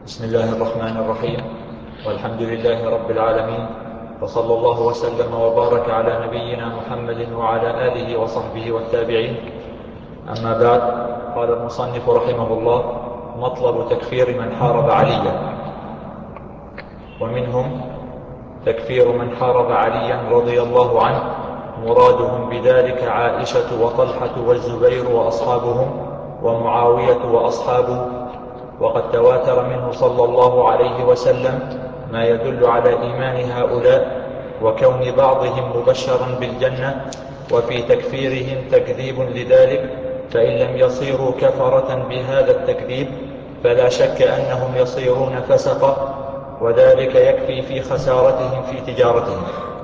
بسم الله الرحمن الرحيم، والحمد لله رب العالمين، وصلى الله وسلم وبارك على نبينا محمد وعلى آله وصحبه والتابعين. أما بعد، قال المصنف رحمه الله: مطلب تكفير من حارب عليا. ومنهم تكفير من حارب عليا رضي الله عنه، مرادهم بذلك عائشة وطلحة والزبير وأصحابهم، ومعاوية وأصحابه، وقد تواتر منه صلى الله عليه وسلم ما يدل على إيمان هؤلاء وكون بعضهم مبشرا بالجنة، وفي تكفيرهم تكذيب لذلك، فإن لم يصيروا كفرة بهذا التكذيب فلا شك أنهم يصيرون فسقة، وذلك يكفي في خسارتهم في تجارتهم.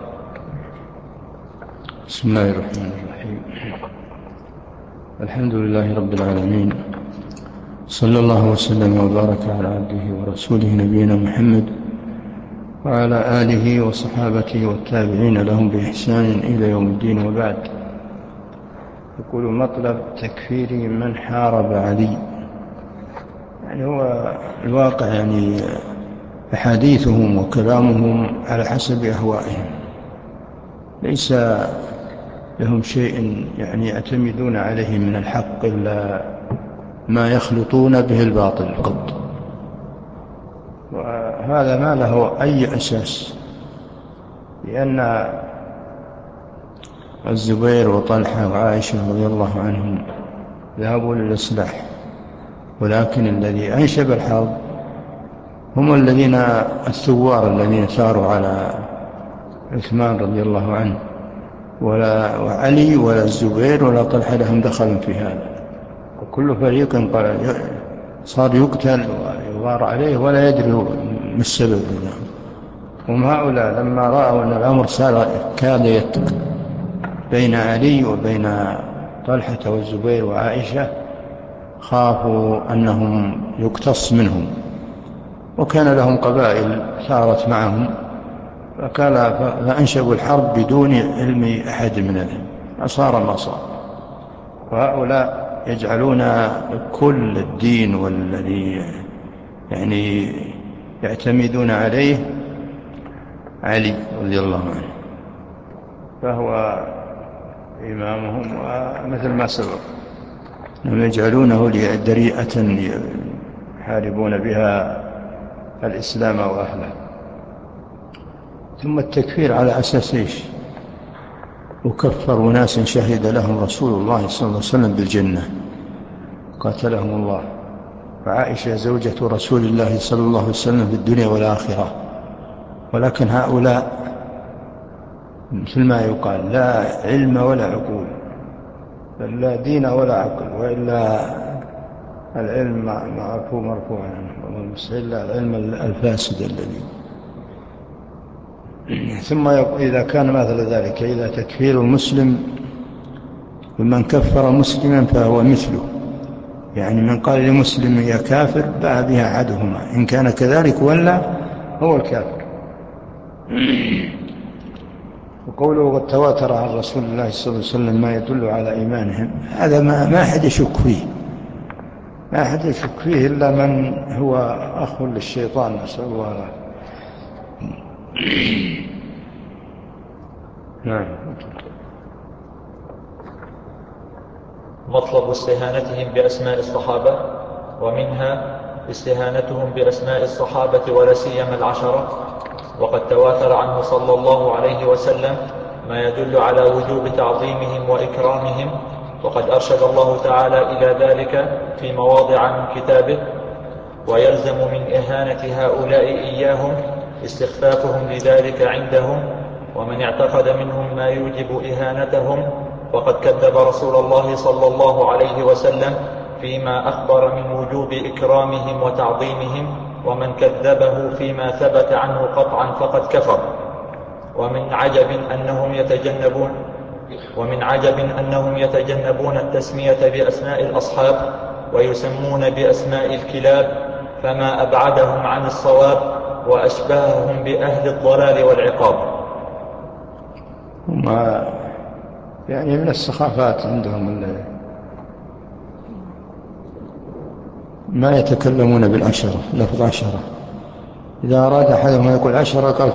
بسم الله الرحمن الرحيم. الحمد لله رب العالمين، صلى الله وسلم وبارك على عبده ورسوله نبينا محمد وعلى آله وصحابته والتابعين لهم بإحسان إلى يوم الدين. وبعد، يقول: مطلب تكفير من حارب علي. يعني هو الواقع، يعني أحاديثهم وكلامهم على حسب أهوائهم، ليس لهم شيء يعني يعتمدون عليه من الحق إلا ما يخلطون به الباطل قط، وهذا ما له أي أساس، لأن الزبير وطلحة وعائشة رضي الله عنهم ذهبوا للإصلاح، ولكن الذي أنشب الحرب هم الذين الثوار الذين ثاروا على عثمان رضي الله عنه، ولا وعلي ولا الزبير ولا طلحة لهم دخل في هذا، وكل فريق صار يقتل ويغار عليه ولا يدري ما السبب له. هم هؤلاء لما رأوا أن الأمر كاد يتق بين علي وبين طلحة والزبير وعائشة، خافوا أنهم يقتص منهم، وكان لهم قبائل ثارت معهم، فأنشبوا الحرب بدون علم أحد منهم، فصار ما صار. وهؤلاء يجعلون كل الدين والذي يعني يعتمدون عليه علي رضي الله عنه، فهو إمامهم، ومثل ما سبق أنهم يجعلونه دريئة يحاربون بها الإسلام وأهله. ثم التكفير على أساس إيش؟ وكفروا ناس شهد لهم رسول الله صلى الله عليه وسلم بالجنة قاتلهم الله، وعائشة زوجة رسول الله صلى الله عليه وسلم في الدنيا والآخرة. ولكن هؤلاء مثل ما يقال: لا علم ولا عقول، بل لا دين ولا عقل، وإلا العلم مرفوع عنه، إلا العلم الفاسد الذي. ثم إذا كان مثل ذلك، إذا تكفير المسلم ومن كفر مسلما فهو مثله، يعني من قال لمسلم يا كافر باع بها أحدهما، إن كان كذلك ولا هو الكافر. وقوله قد تواتر عن رسول الله صلى الله عليه وسلم ما يدل على إيمانهم، هذا ما أحد يشك فيه، ما أحد يشك فيه إلا من هو أخ للشيطان، نسأل الله العافية. نعم. مطلب استهانتهم بأسماء الصحابة، ومنها استهانتهم بأسماء الصحابة ولا سيما العشرة، وقد تواتر عنه صلى الله عليه وسلم ما يدل على وجوب تعظيمهم وإكرامهم، وقد أرشد الله تعالى إلى ذلك في مواضع من كتابه: ويلزم من إهانة هؤلاء إياهم استخفافهم لذلك عندهم، ومن اعتقد منهم ما يوجب إهانتهم وقد كذب رسول الله صلى الله عليه وسلم فيما أخبر من وجوب إكرامهم وتعظيمهم، ومن كذبه فيما ثبت عنه قطعا فقد كفر. ومن عجب أنهم يتجنبون التسمية بأسماء الأصحاب ويسمون بأسماء الكلاب، فما أبعدهم عن الصواب وأشبههم بأهل الضلال والعقاب. وما يعني من السخافات عندهم ما يتكلمون بالعشرة، لفظ عشرة. إذا أراد أحدهم يقول عشرة قال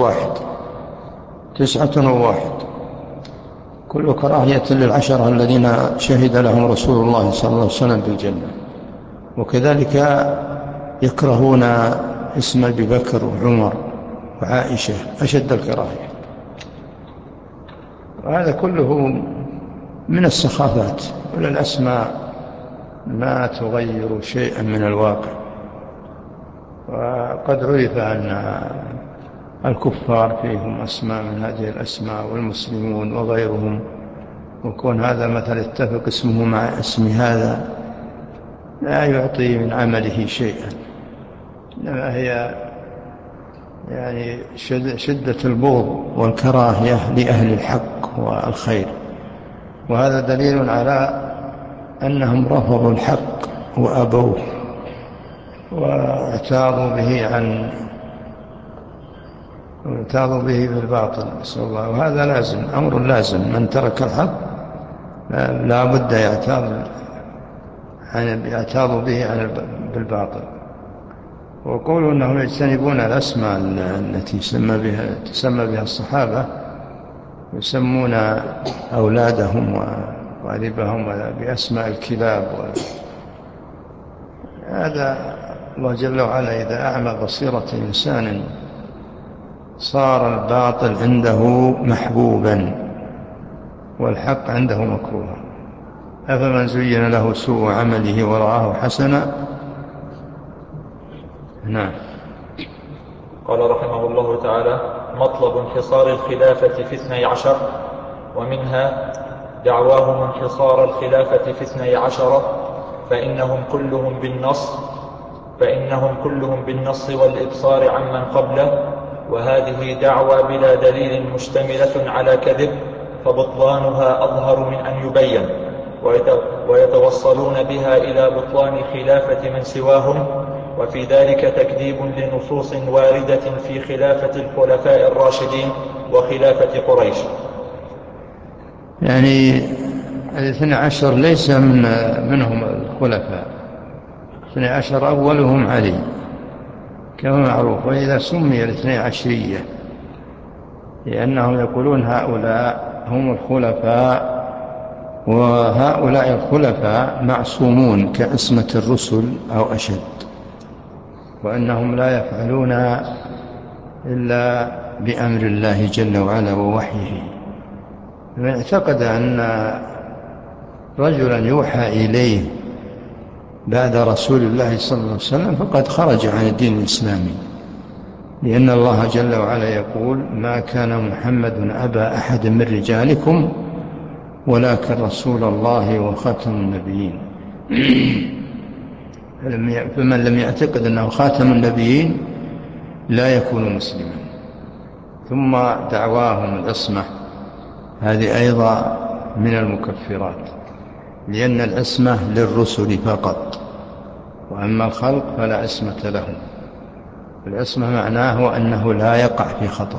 9 كل كراهية للعشرة الذين شهد لهم رسول الله صلى الله عليه وسلم بالجنة. وكذلك يكرهون اسم أبي بكر وعمر وعائشة أشد الكراهية. وهذا كله من السخافات، ولا الأسماء ما تغير شيئا من الواقع. وقد عرف أن الكفار فيهم أسماء من هذه الأسماء والمسلمون وغيرهم، وكون هذا مثلا اتفق اسمه مع اسم هذا لا يعطي من عمله شيئا، إنما هي يعني شدة البغض والكراهية لأهل الحق والخير. وهذا دليل على أنهم رفضوا الحق وأبوه واعتاضوا به بالباطل، نسأل الله. وهذا لازم، أمر لازم، من ترك الحق لا بد يعتاض به بالباطل. وقولوا أنهم يجتنبون الأسماء التي تسمى بها الصحابة، يسمون أولادهم وأقاربهم بأسماء الكلاب. هذا الله جل وعلا إذا أعمى بصيرة إنسان صار الباطل عنده محبوبا والحق عنده مكروها. أفمن زين له سوء عمله ورآه حسنا. نعم. قال رحمه الله تعالى: مطلب انحصار الخلافة في 12، ومنها دعواهم انحصار الخلافة في 12، فإنهم كلهم بالنص والإبصار عمن قبله، وهذه دعوى بلا دليل مشتملة على كذب، فبطلانها أظهر من أن يبين، ويتوصلون بها إلى بطلان خلافة من سواهم، وفي ذلك تكذيب لنصوص واردة في خلافة الخلفاء الراشدين وخلافة قريش. يعني 12 ليس منهم الخلفاء، 12 أولهم علي كما معروف. وإذا سمي 12 لأنهم يقولون هؤلاء هم الخلفاء، وهؤلاء الخلفاء معصومون كعصمة الرسل أو أشد، وأنهم لا يفعلون إلا بأمر الله جل وعلا ووحيه. من اعتقد أن رجلا يوحى إليه بعد رسول الله صلى الله عليه وسلم فقد خرج عن الدين الإسلامي، لأن الله جل وعلا يقول: ما كان محمد أبا أحد من رجالكم ولكن رسول الله وخاتم النبيين. فمن لم يعتقد أنه خاتم النبيين لا يكون مسلما. ثم دعواهم العصمة هذه أيضا من المكفرات، لأن العصمة للرسل فقط، وأما الخلق فلا عصمة لهم. العصمة معناه أنه لا يقع في خطأ.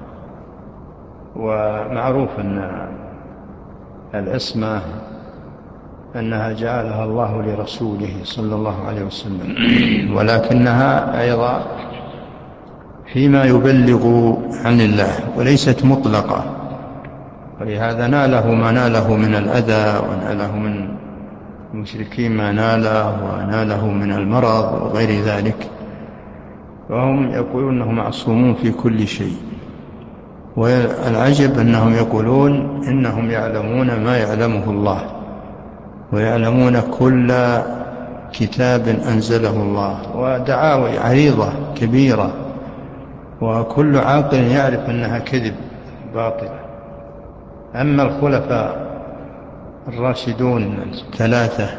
ومعروف أن العصمة أنها جعلها الله لرسوله صلى الله عليه وسلم، ولكنها أيضا فيما يبلغ عن الله وليست مطلقة. ولهذا ناله ما ناله من الأذى، وناله من المشركين ما ناله، وناله من المرض وغير ذلك، وهم يقولون أنهم معصومون في كل شيء. والعجب أنهم يقولون إنهم يعلمون ما يعلمه الله، ويعلمون كل كتاب أنزله الله، ودعاوي عريضة كبيرة، وكل عاقل يعرف أنها كذب باطلة. أما الخلفاء الراشدون 3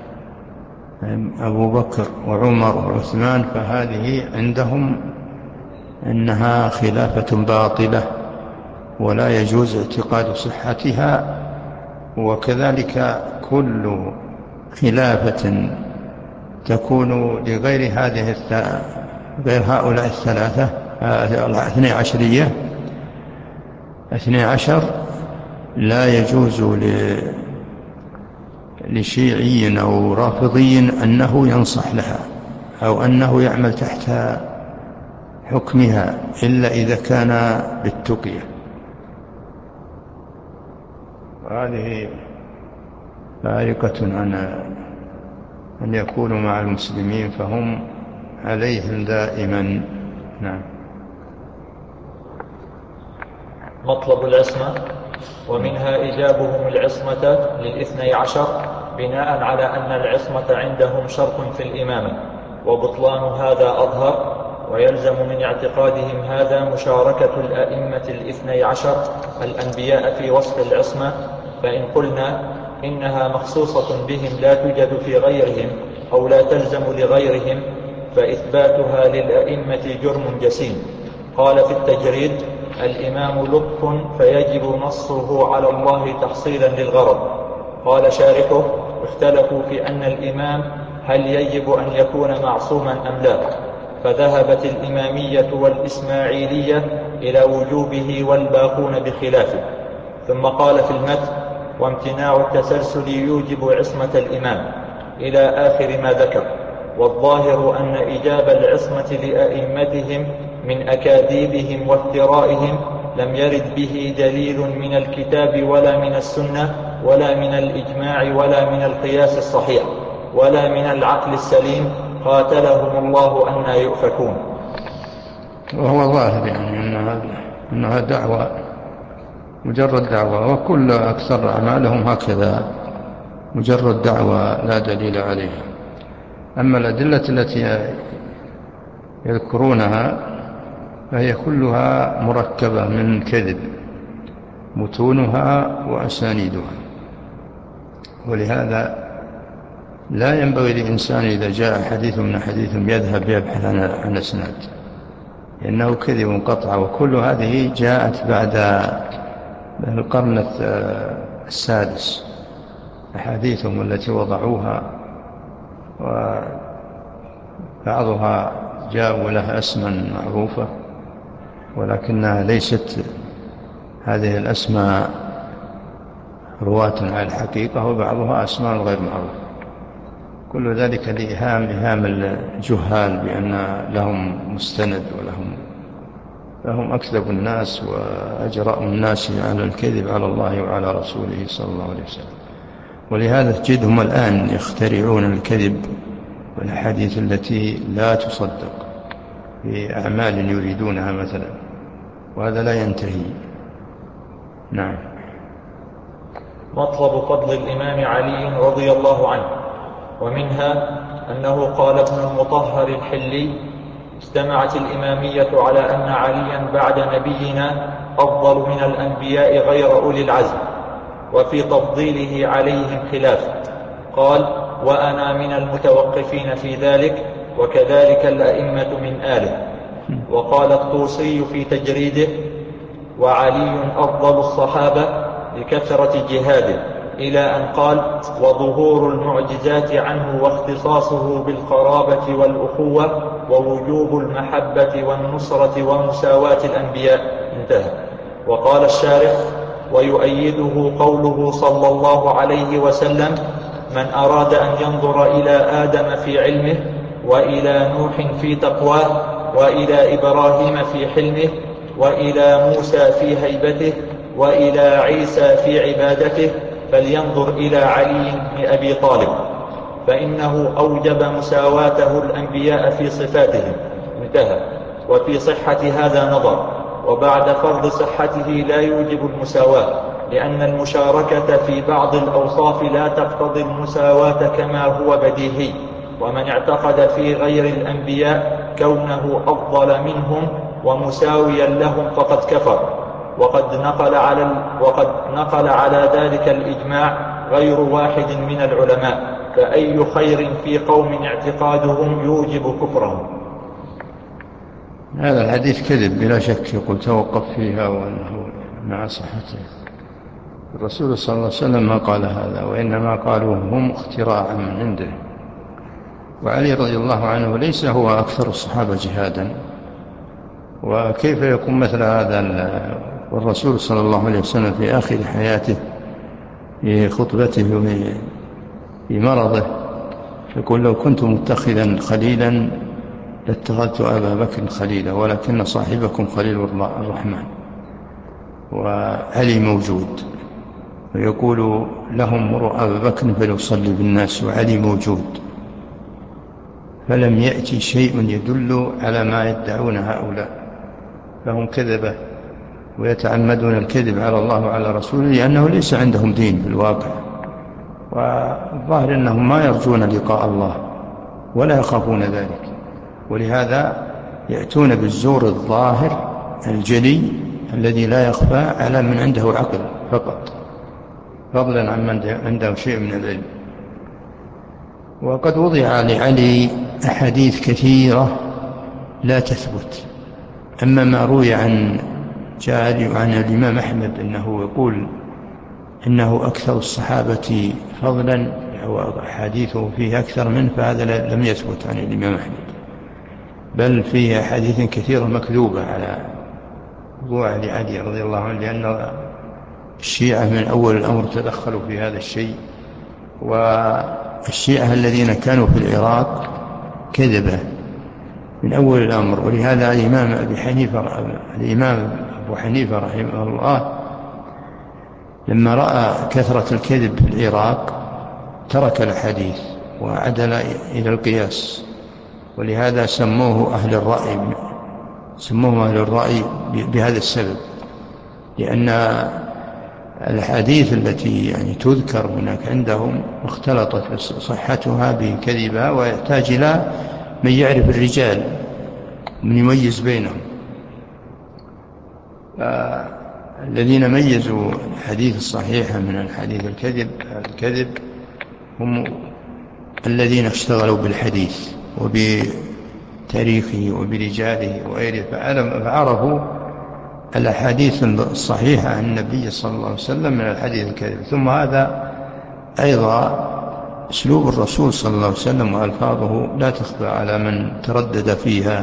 أبو بكر وعمر وعثمان فهذه عندهم أنها خلافة باطلة ولا يجوز اعتقاد صحتها. وكذلك كل خلافة تكون لغير غير هؤلاء 12 لا يجوز لشيعي أو رافضي أنه ينصح لها أو أنه يعمل تحت حكمها إلا إذا كان بالتقية. وهذه فارقة عن أن يكونوا مع المسلمين، فهم عليهم دائما. نعم. مطلب العصمة. ومنها إيجابهم العصمة للاثني عشر بناء على أن العصمة عندهم شرط في الإمامة، وبطلان هذا أظهر، ويلزم من اعتقادهم هذا مشاركة الأئمة الاثني عشر الأنبياء في وصف العصمة. فإن قلنا إنها مخصوصة بهم لا توجد في غيرهم أو لا تلزم لغيرهم، فإثباتها للأئمة جرم جسيم. قال في التجريد: الإمام لطف فيجب نصه على الله تحصيلا للغرض. قال شارحه: اختلفوا في أن الإمام هل يجب أن يكون معصوما أم لا، فذهبت الإمامية والإسماعيلية إلى وجوبه والباقون بخلافه. ثم قال في المتن: وامتناع التسلسل يوجب عصمة الإمام، إلى آخر ما ذكر. والظاهر أن إيجاب العصمة لأئمتهم من أكاذيبهم وافترائهم لم يرد به دليل من الكتاب ولا من السنة ولا من الإجماع ولا من القياس الصحيح ولا من العقل السليم، قاتلهم الله أن يؤفكون. وهو ظاهر يعني أنها دعوة، مجرد دعوة، وكل أكثر أعمالهم هكذا، مجرد دعوة لا دليل عليها. أما الأدلة التي يذكرونها فهي كلها مركبة من كذب، متونها وأسانيدها. ولهذا لا ينبغي للإنسان إذا جاء حديث من حديثهم يذهب يبحث عن أسناد، لأنه كذب قطع. وكل هذه جاءت بعد القرن السادس، أحاديثهم التي وضعوها، وبعضها جاءوا لها اسما معروفة ولكنها ليست هذه الأسماء رواة على الحقيقة، وبعضها أسماء غير معروفة. كل ذلك لإيهام الجهال بأن لهم مستند فهم أكذب الناس وأجرأ الناس على الكذب على الله وعلى رسوله صلى الله عليه وسلم. ولهذا تجدهم الآن يخترعون الكذب والحديث التي لا تصدق في أعمال يريدونها مثلا، وهذا لا ينتهي. نعم. مطلب فضل الإمام علي رضي الله عنه. ومنها أنه قال ابن المطهر الحلي: اجتمعت الإمامية على أن عليا بعد نبينا أفضل من الأنبياء غير أولي العزم، وفي تفضيله عليهم خلاف. قال: وأنا من المتوقفين في ذلك، وكذلك الأئمة من آله. وقال الطوسي في تجريده: وعلي أفضل الصحابة لكثرة جهاده، إلى أن قال: وظهور المعجزات عنه واختصاصه بالقرابة والأخوة ووجوب المحبة والنصرة ومساواة الأنبياء. انتهى. وقال الشارح: ويؤيده قوله صلى الله عليه وسلم: من أراد أن ينظر إلى آدم في علمه، وإلى نوح في تقواه، وإلى إبراهيم في حلمه، وإلى موسى في هيبته، وإلى عيسى في عبادته، فلينظر إلى علي بن أبي طالب، فإنه أوجب مساواته الأنبياء في صفاتهم. انتهى. وفي صحة هذا نظر، وبعد فرض صحته لا يوجب المساواة، لأن المشاركة في بعض الأوصاف لا تقتضي المساواة كما هو بديهي. ومن اعتقد في غير الأنبياء كونه أفضل منهم ومساويا لهم فقد كفر. وقد نقل على ذلك الإجماع غير واحد من العلماء، فأي خير في قوم اعتقادهم يوجب كفرهم. هذا الحديث كذب بلا شك، يقول توقف فيها وأنه مع صحته. الرسول صلى الله عليه وسلم ما قال هذا، وإنما قالوا هم اختراعا من عنده. وعلي رضي الله عنه ليس هو أكثر الصحابة جهادا، وكيف يكون مثل هذا؟ والرسول صلى الله عليه وسلم في آخر حياته في خطبته في مرضه، يقول لو كنت متخذا خليلا لاتخذت أبا بكر خليلا ولكن صاحبكم خليل الرحمن. وعلي موجود، ويقول لهم مروا أبا بكر فليصلي بالناس وعلي موجود، فلم يأتي شيء يدل على ما يدعون هؤلاء، فهم كذبة ويتعمدون الكذب على الله وعلى رسوله لأنه ليس عندهم دين في الواقع، والظاهر أنهم ما يرجون لقاء الله ولا يخافون ذلك، ولهذا يأتون بالزور الظاهر الجلي الذي لا يخفى على من عنده عقل فقط، فضلا عن من عنده شيء من العلم. وقد وضع لعلي أحاديث كثيرة لا تثبت. أما ما روي عن جاري وعن الإمام أحمد أنه يقول إنه أكثر الصحابة فضلا وحديثه فيه أكثر منه، فهذا لم يثبت عن الإمام أحمد، بل فيه حديث كثيرة مكذوبة على موضوع لعلي رضي الله عنه، لأن الشيعة من أول الأمر تدخلوا في هذا الشيء، والشيعة الذين كانوا في العراق كذبة من أول الأمر. ولهذا الإمام أبو حنيفة رحمه الله لما رأى كثرة الكذب في العراق ترك الحديث وعدل إلى القياس، ولهذا سموه أهل الرأي بهذا السبب، لأن الحديث التي يعني تذكر هناك عندهم اختلطت صحتها بكذبها، ويحتاج إلى من يعرف الرجال من يميز بينهم. الذين ميزوا الحديث الصحيح من الحديث الكذب هم الذين اشتغلوا بالحديث وبتاريخه وبرجاله وغيره، فعرفوا الأحاديث الصحيحة عن النبي صلى الله عليه وسلم من الحديث الكذب. ثم هذا أيضا أسلوب الرسول صلى الله عليه وسلم وألفاظه لا تخفى على من تردد فيها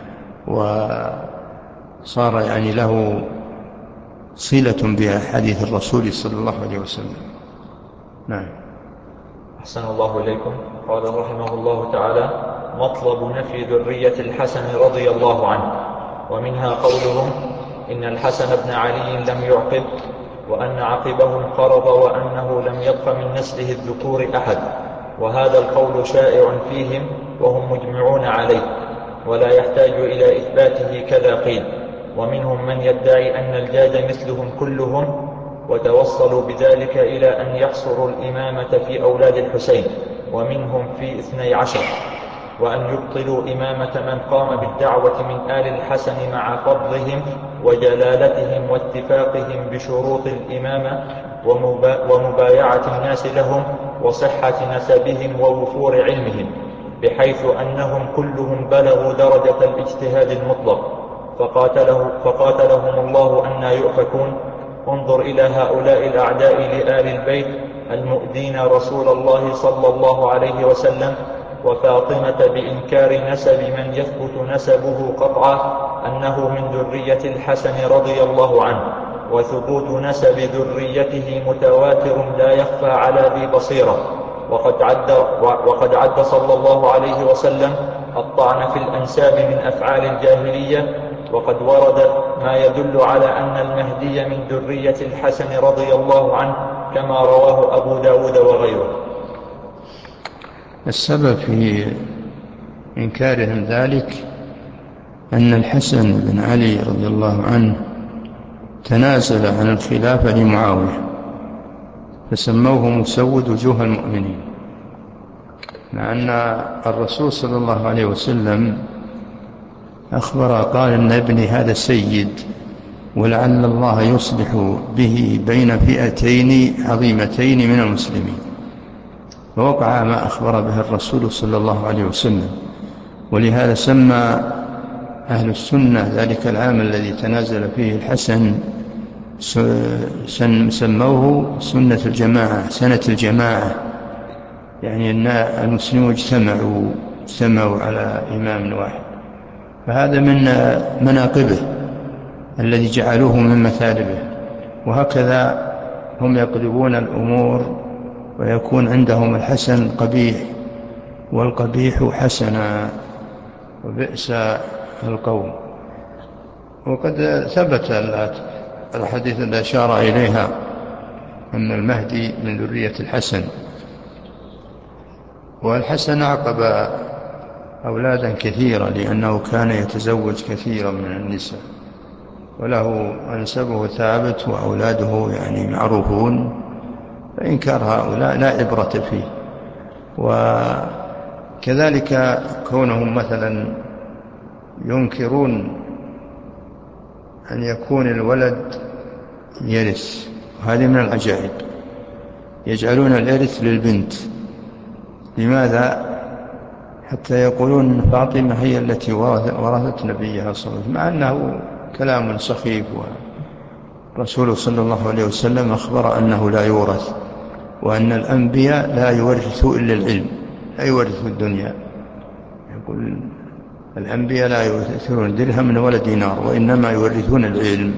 وصار يعني له صلة بحديث الرسول صلى الله عليه وسلم. نعم. أحسن الله إليكم. قال رحمه الله تعالى: مطلب نفي ذرية الحسن رضي الله عنه. ومنها قولهم إن الحسن بن علي لم يعقب، وأن عقبه انقرض، وأنه لم يبق من نسله الذكور أحد، وهذا القول شائع فيهم وهم مجمعون عليه، ولا يحتاج إلى إثباته كذا قيل. ومنهم من يدعي أن الجاد مثلهم كلهم، وتوصلوا بذلك إلى أن يحصروا الإمامة في أولاد الحسين، ومنهم في 12، وأن يبطلوا إمامة من قام بالدعوة من آل الحسن مع فضلهم وجلالتهم واتفاقهم بشروط الإمامة ومبايعة الناس لهم وصحة نسبهم ووفور علمهم، بحيث أنهم كلهم بلغوا درجة الاجتهاد المطلق، فقاتلهم الله أن يؤفكون. انظر إلى هؤلاء الأعداء لآل البيت المؤذين رسول الله صلى الله عليه وسلم وفاطمة بإنكار نسب من يثبت نسبه قطعا أنه من ذرية الحسن رضي الله عنه، وثبوت نسب ذريته متواتر لا يخفى على ذي بصيرة. وقد عد صلى الله عليه وسلم الطعن في الأنساب من أفعال الجاهلية، وقد ورد ما يدل على أن المهدي من ذرية الحسن رضي الله عنه كما رواه أبو داود وغيره. السبب في إنكارهم ذلك أن الحسن بن علي رضي الله عنه تنازل عن الخلافة لمعاوية، فسموه مسود وجوه المؤمنين، مع أن الرسول صلى الله عليه وسلم أخبر قال إن ابني هذا سيد، ولعل الله يصلح به بين فئتين عظيمتين من المسلمين، فوقع ما أخبر به الرسول صلى الله عليه وسلم. ولهذا سمى أهل السنة ذلك العام الذي تنازل فيه الحسن سموه سنة الجماعة، سنة الجماعة، يعني أن المسلمون اجتمعوا على إمام واحد، فهذا من مناقبه الذي جعلوه من مثالبه. وهكذا هم يقلبون الأمور ويكون عندهم الحسن قبيح والقبيح حسنا، وبئس القوم. وقد ثبت الحديث الذي أشار إليها أن المهدي من ذرية الحسن، والحسن عقب أولادا كثيرا لأنه كان يتزوج كثيرا من النساء، وله أنسبه ثابت وأولاده يعني معروفون، فإنكار هؤلاء لا عبرة فيه. وكذلك كونهم مثلا ينكرون أن يكون الولد يرث، وهذه من العجائب، يجعلون الإرث للبنت. لماذا؟ حتى يقولون فاطمة هي التي ورثت نبيها صلى الله عليه وسلم، مع أنه كلام سخيف، ورسوله صلى الله عليه وسلم أخبر أنه لا يورث، وأن الأنبياء لا يورثوا إلا العلم، لا يورثوا الدنيا. يقول الأنبياء لا يورثون درهم ولا دينار، وإنما يورثون العلم.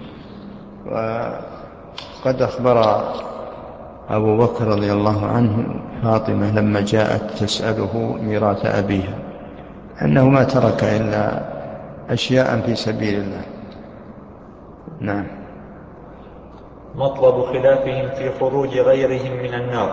وقد أخبر أبو بكر رضي الله عنه فاطمة لما جاءت تسأله ميراث أبيها أنه ما ترك إلا أشياء في سبيل الله. نعم. مطلب خلافهم في خروج غيرهم من النار.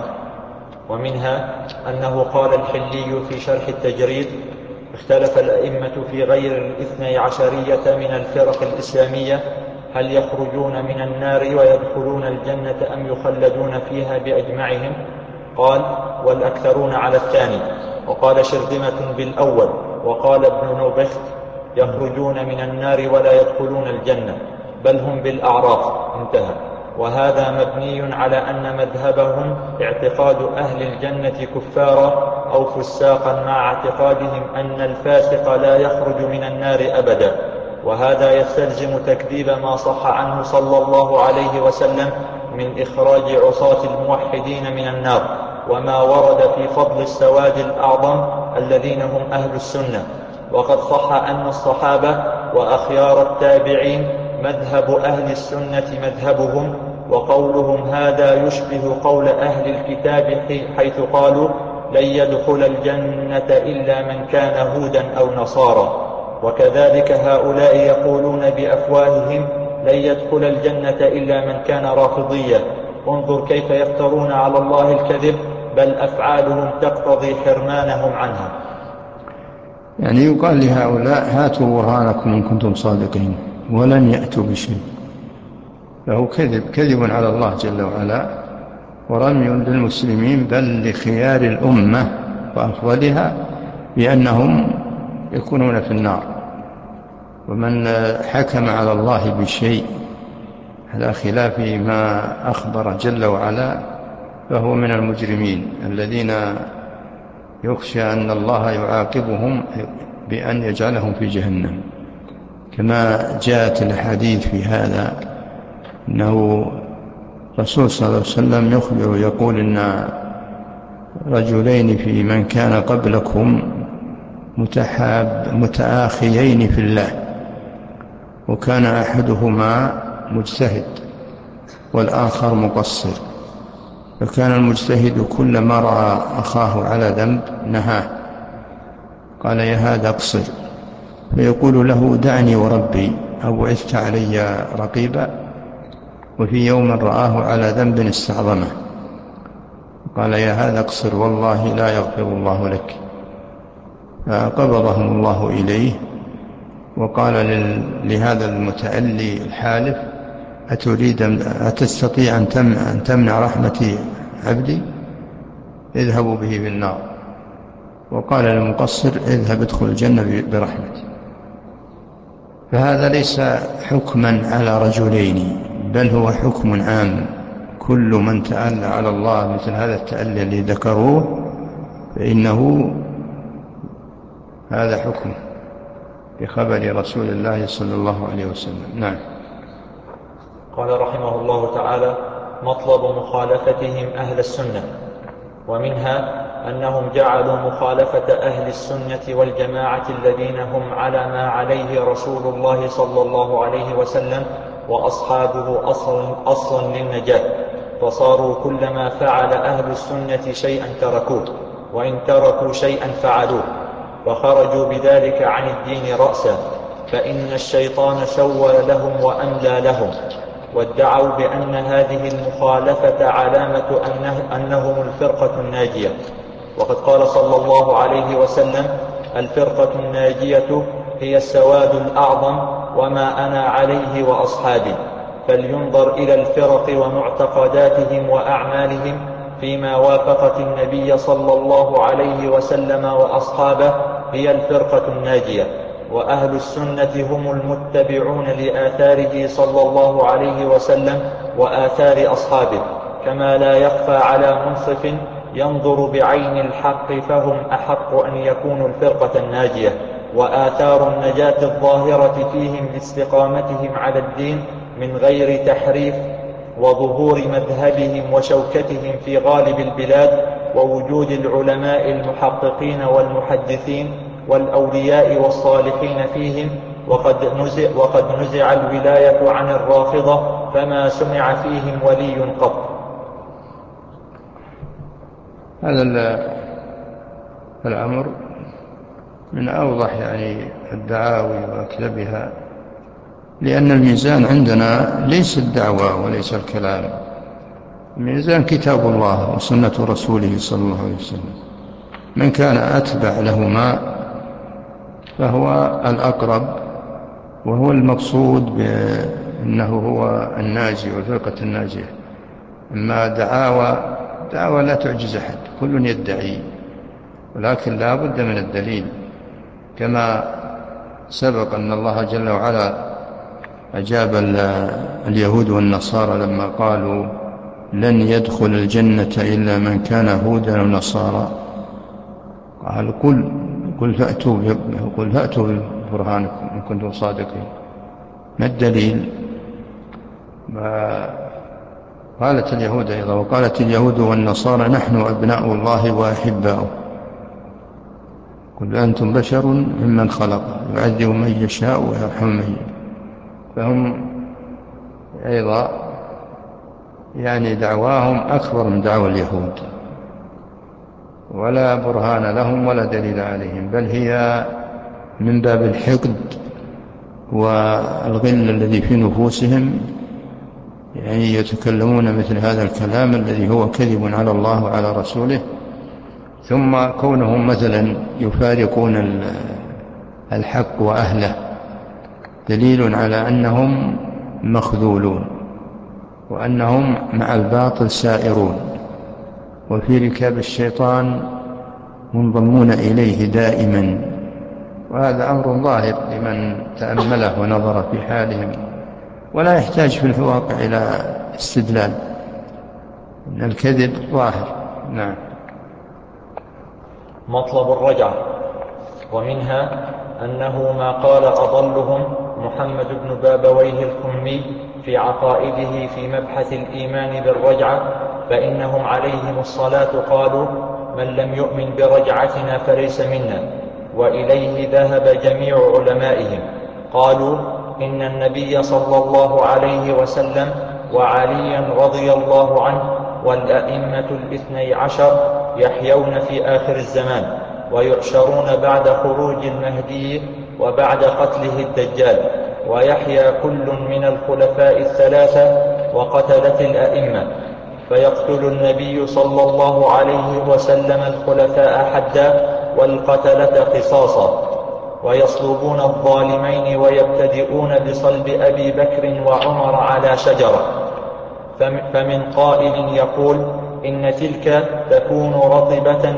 ومنها أنه قال الحلي في شرح التجريد: اختلف الأئمة في غير الاثني عشرية من الفرق الإسلامية هل يخرجون من النار ويدخلون الجنة أم يخلدون فيها بأجمعهم؟ قال: والأكثرون على الثاني. وقال شرذمة بالأول. وقال ابن نوبخت: يخرجون من النار ولا يدخلون الجنة، بل هم بالأعراف. انتهى. وهذا مبني على أن مذهبهم اعتقاد أهل الجنة كفارا أو فساقا، مع اعتقادهم أن الفاسق لا يخرج من النار أبدا. وهذا يستلزم تكذيب ما صح عنه صلى الله عليه وسلم من إخراج عصاة الموحدين من النار، وما ورد في فضل السواد الأعظم الذين هم أهل السنة. وقد صح أن الصحابة وأخيار التابعين مذهب أهل السنة مذهبهم، وقولهم هذا يشبه قول أهل الكتاب حيث قالوا: لن يدخل الجنة إلا من كان هودا أو نصارى. وكذلك هؤلاء يقولون بأفواههم: لن يدخل الجنة إلا من كان رافضيا. انظر كيف يفترون على الله الكذب، بل أفعالهم تقتضي حرمانهم عنها. يعني يقال لهؤلاء: هاتوا برهانكم إن كنتم صادقين، ولن يأتوا بشيء. فهو كذب على الله جل وعلا، ورمي للمسلمين بل لخيار الأمة وأفضلها بأنهم يكونون في النار. ومن حكم على الله بشيء على خلاف ما أخبر جل وعلا فهو من المجرمين الذين يخشى أن الله يعاقبهم بأن يجعلهم في جهنم، كما جاءت الحديث في هذا أنه الرسول صلى الله عليه وسلم يخبر يقول: إن رجلين في من كان قبلكم متآخيين في الله، وكان أحدهما مجتهد والآخر مقصر، فكان المجتهد كلما رأى أخاه على ذنب نهاه، قال: يا هذا اقصر، فيقول له: دعني وربي أبعثت علي رقيبا. وفي يوم رآه على ذنب استعظمه، قال: يا هذا اقصر، والله لا يغفر الله لك. فقبضهم الله إليه، وقال لهذا المتألي الحالف: أتستطيع أن تمنع رحمتي عبدي؟ اذهبوا به في النار. وقال للمقصر: اذهب ادخل الجنة برحمتي. فهذا ليس حكما على رجلين، بل هو حكم عام. كل من تألى على الله مثل هذا التألي الذي ذكروه فإنه هذا حكم بخبر رسول الله صلى الله عليه وسلم. نعم. قال رحمه الله تعالى: مطلب مخالفتهم أهل السنة. ومنها أنهم جعلوا مخالفة أهل السنة والجماعة الذين هم على ما عليه رسول الله صلى الله عليه وسلم وأصحابه أصلا للنجاة، فصاروا كلما فعل أهل السنة شيئا تركوه، وإن تركوا شيئا فعلوه، فخرجوا بذلك عن الدين رأسا، فإن الشيطان سول لهم وأملى لهم، وادعوا بأن هذه المخالفة علامة أنهم الفرقة الناجية. وقد قال صلى الله عليه وسلم: الفرقة الناجية هي السواد الأعظم وما أنا عليه وأصحابي. فلينظر إلى الفرق ومعتقداتهم وأعمالهم فيما وافقت النبي صلى الله عليه وسلم وأصحابه هي الفرقة الناجية، وأهل السنة هم المتبعون لآثاره صلى الله عليه وسلم وآثار أصحابه، كما لا يخفى على منصف ينظر بعين الحق فهم أحق أن يكونوا الفرقة الناجية. وآثار النجاة الظاهرة فيهم لاستقامتهم على الدين من غير تحريف، وظهور مذهبهم وشوكتهم في غالب البلاد، ووجود العلماء المحققين والمحدثين والأولياء والصالحين فيهم. وقد نزع الولاية عن الرافضة فما سمع فيهم ولي قط. هذا الأمر من أوضح الدعاوي وأكذبها، لأن الميزان عندنا ليس الدعوة وليس الكلام، الميزان كتاب الله وسنة رسوله صلى الله عليه وسلم. من كان أتبع لهما فهو الأقرب، وهو المقصود بأنه هو الناجي والفرقة الناجية. أما دعوة لا تعجز أحد، كل يدعي، ولكن لا بد من الدليل، كما سبق أن الله جل وعلا أجاب اليهود والنصارى لما قالوا لن يدخل الجنة إلا من كان هودا أو نصارى. قال قل فأتوا ببرهانكم إن كنتم صادقين. ما الدليل؟ قالت اليهود أيضا، وقالت اليهود والنصارى نحن أبناء الله وأحباؤه قل أنتم بشر ممن خلق يعذب من يشاء ويرحم من يشاء. فهم أيضا دعواهم أكبر من دعوى اليهود، ولا برهان لهم ولا دليل عليهم، بل هي من باب الحقد والغل الذي في نفوسهم، يتكلمون مثل هذا الكلام الذي هو كذب على الله وعلى رسوله. ثم كونهم مثلا يفارقون الحق وأهله دليل على أنهم مخذولون، وأنهم مع الباطل سائرون، وفي ركاب الشيطان منضمون إليه دائما. وهذا أمر ظاهر لمن تأمله ونظر في حالهم، ولا يحتاج في الواقع إلى استدلال، إن الكذب ظاهر. نعم. مطلب الرجعة. ومنها أنه ما قال أضلهم محمد بن بابويه الكمي في عقائده في مبحث الإيمان بالرجعة، فإنهم عليهم الصلاة قالوا من لم يؤمن برجعتنا فليس منا، وإليه ذهب جميع علمائهم. قالوا إن النبي صلى الله عليه وسلم وعليا رضي الله عنه والأئمة 12 يحيون في آخر الزمان، ويحشرون بعد خروج المهدي وبعد قتله الدجال، ويحيا كل من الخلفاء 3 وقتلة الأئمة، فيقتل النبي صلى الله عليه وسلم الخلفاء حدا والقتلة قصاصا، ويصلبون الظالمين ويبتدئون بصلب أبي بكر وعمر على شجرة. فمن قائل يقول إن تلك تكون رطبة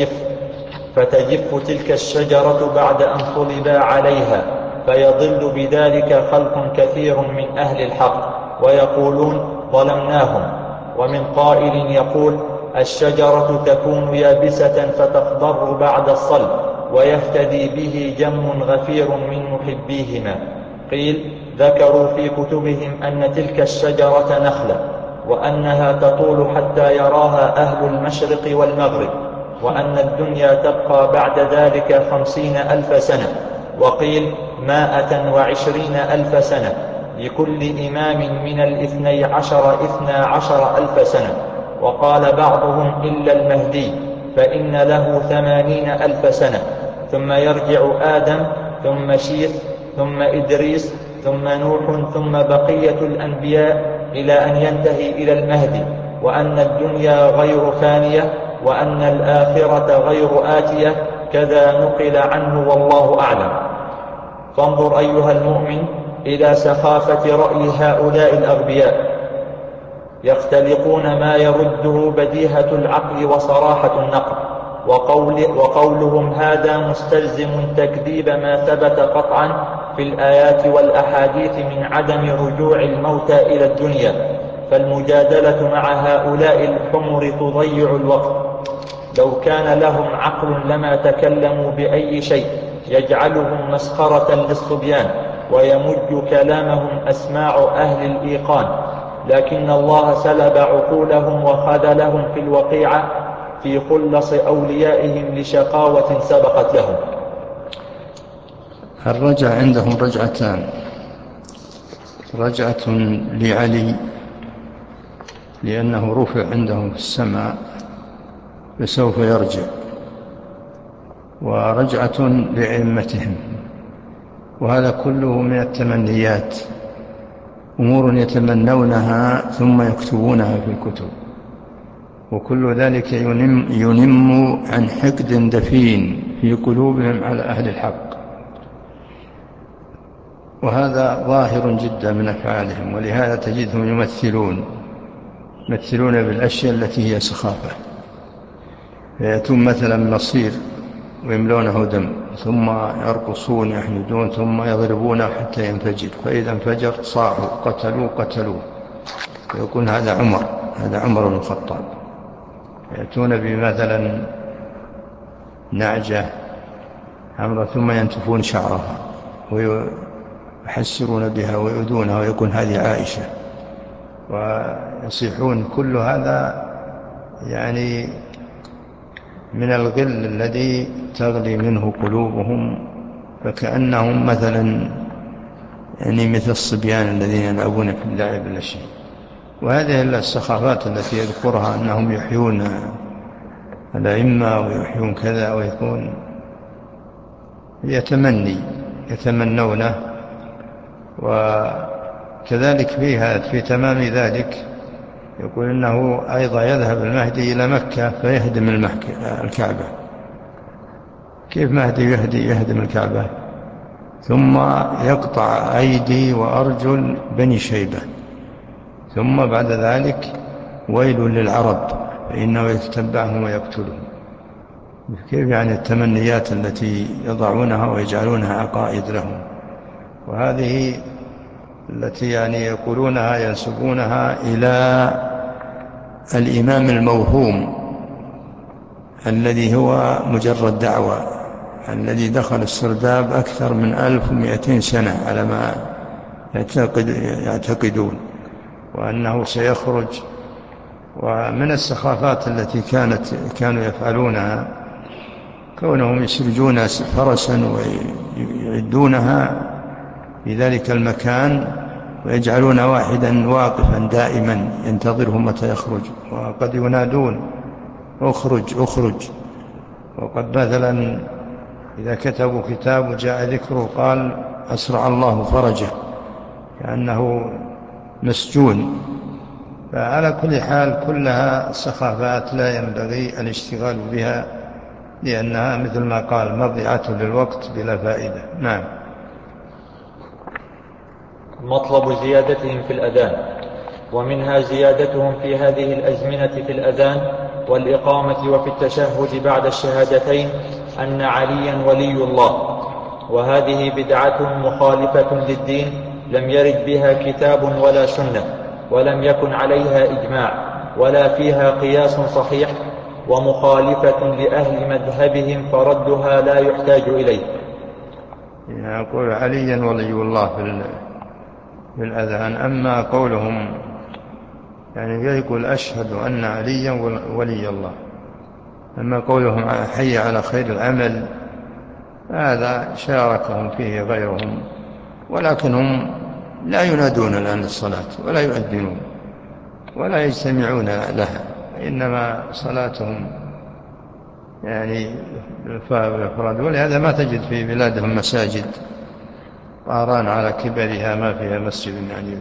فتجف تلك الشجرة بعد أن صلبا عليها، فيضل بذلك خلق كثير من أهل الحق ويقولون ظلمناهم. ومن قائل يقول الشجرة تكون يابسة فتخضر بعد الصلب ويفتدي به جم غفير من محبيهما. قيل ذكروا في كتبهم أن تلك الشجرة نخلة، وأنها تطول حتى يراها أهل المشرق والمغرب، وأن الدنيا تبقى بعد ذلك 50,000 سنة، وقيل 120,000 سنة، لكل إمام من 12 ألف سنة. وقال بعضهم إلا المهدي فإن له 80 ألف سنة، ثم يرجع آدم ثم شيث ثم إدريس ثم نوح ثم بقية الأنبياء إلى أن ينتهي إلى المهدي، وأن الدنيا غير فانية وأن الآخرة غير آتية، كذا نقل عنه والله أعلم. فانظر أيها المؤمن إلى سخافة رأي هؤلاء الأغبياء، يختلقون ما يرده بديهة العقل وصراحة النقل، وقولهم هذا مستلزم تكذيب ما ثبت قطعا في الآيات والأحاديث من عدم رجوع الموتى إلى الدنيا. فالمجادلة مع هؤلاء الحمر تضيع الوقت. لو كان لهم عقل لما تكلموا بأي شيء يجعلهم مسخرة للصبيان ويمج كلامهم أسماع أهل الإيقان، لكن الله سلب عقولهم وخذلهم في الوقيعة في خلص أوليائهم لشقاوة سبقت لهم. الرجع عندهم رجعتان: رجعة لعلي لأنه رفع عندهم في السماء فسوف يرجع، ورجعة لأئمتهم، وهذا كله من التمنيات، أمور يتمنونها ثم يكتبونها في الكتب، وكل ذلك ينم عن حقد دفين في قلوبهم على أهل الحق، وهذا ظاهر جدا من أفعالهم. ولهذا تجدهم يمثلون بالأشياء التي هي سخافة، فيأتون مثلا مصير ويملونه دم، ثم يرقصون يحمدون، ثم يضربونه حتى ينفجر، فإذا انفجر صاحوا قتلوه، ويقول هذا عمر بن الخطاب. يأتون بمثلا نعجة حمراء ثم ينتفون شعرها ويحسرون بها ويؤذونها ويقول هذه عائشة، ويصيحون. كل هذا يعني من الغل الذي تغلي منه قلوبهم، فكأنهم مثلا يعني مثل الصبيان الذين يلعبون في اللعب الأشياء. وهذه السخافات التي يذكرها أنهم يحيون الأئمة ويحيون كذا، ويكون يتمنونه. وكذلك في تمام ذلك يقول إنه أيضا يذهب المهدي إلى مكة فيهدم الكعبة. كيف مهدي يهدم الكعبة؟ ثم يقطع أيدي وأرجل بني شيبة، ثم بعد ذلك ويل للعرب فإنه يتتبعهم ويقتلهم. كيف يعني التمنيات التي يضعونها ويجعلونها عقائد لهم، وهذه التي يعني يقولونها ينسبونها إلى الإمام الموهوم الذي هو مجرد دعوة، الذي دخل السرداب أكثر من 1200 سنة على ما يعتقدون، وأنه سيخرج. ومن السخافات التي كانوا يفعلونها كونهم يسرجون فرسا ويعدونها في ذلك المكان ويجعلون واحدا واقفا دائما ينتظره متى يخرج، وقد ينادون اخرج. وقد مثلا إذا كتبوا كتاب وجاء ذكره قال أسرع الله فرجه، كأنه مسجون. فعلى كل حال كلها سخافات لا ينبغي الاشتغال بها، لأنها مثل ما قال مضيعة للوقت بلا فائدة. نعم. مطلب زيادتهم في الأذان. ومنها زيادتهم في هذه الأزمنة في الأذان والإقامة وفي التشهد بعد الشهادتين أن عليا ولي الله، وهذه بدعة مخالفة للدين لم يرد بها كتاب ولا سنة، ولم يكن عليها إجماع ولا فيها قياس صحيح، ومخالفة لأهل مذهبهم فردها لا يحتاج إليه. يقول عليا ولي الله في الأذان. أما قولهم يعني يقول أشهد أن عليا ولي الله، أما قولهم حي على خير العمل هذا شاركهم فيه غيرهم، ولكن هم لا ينادون الآن للصلاة ولا يؤذنون ولا يجتمعون لها، إنما صلاتهم يعني بالأفراد. ولهذا ما تجد في بلادهم مساجد طاران على كبرها ما فيها مسجد يعني،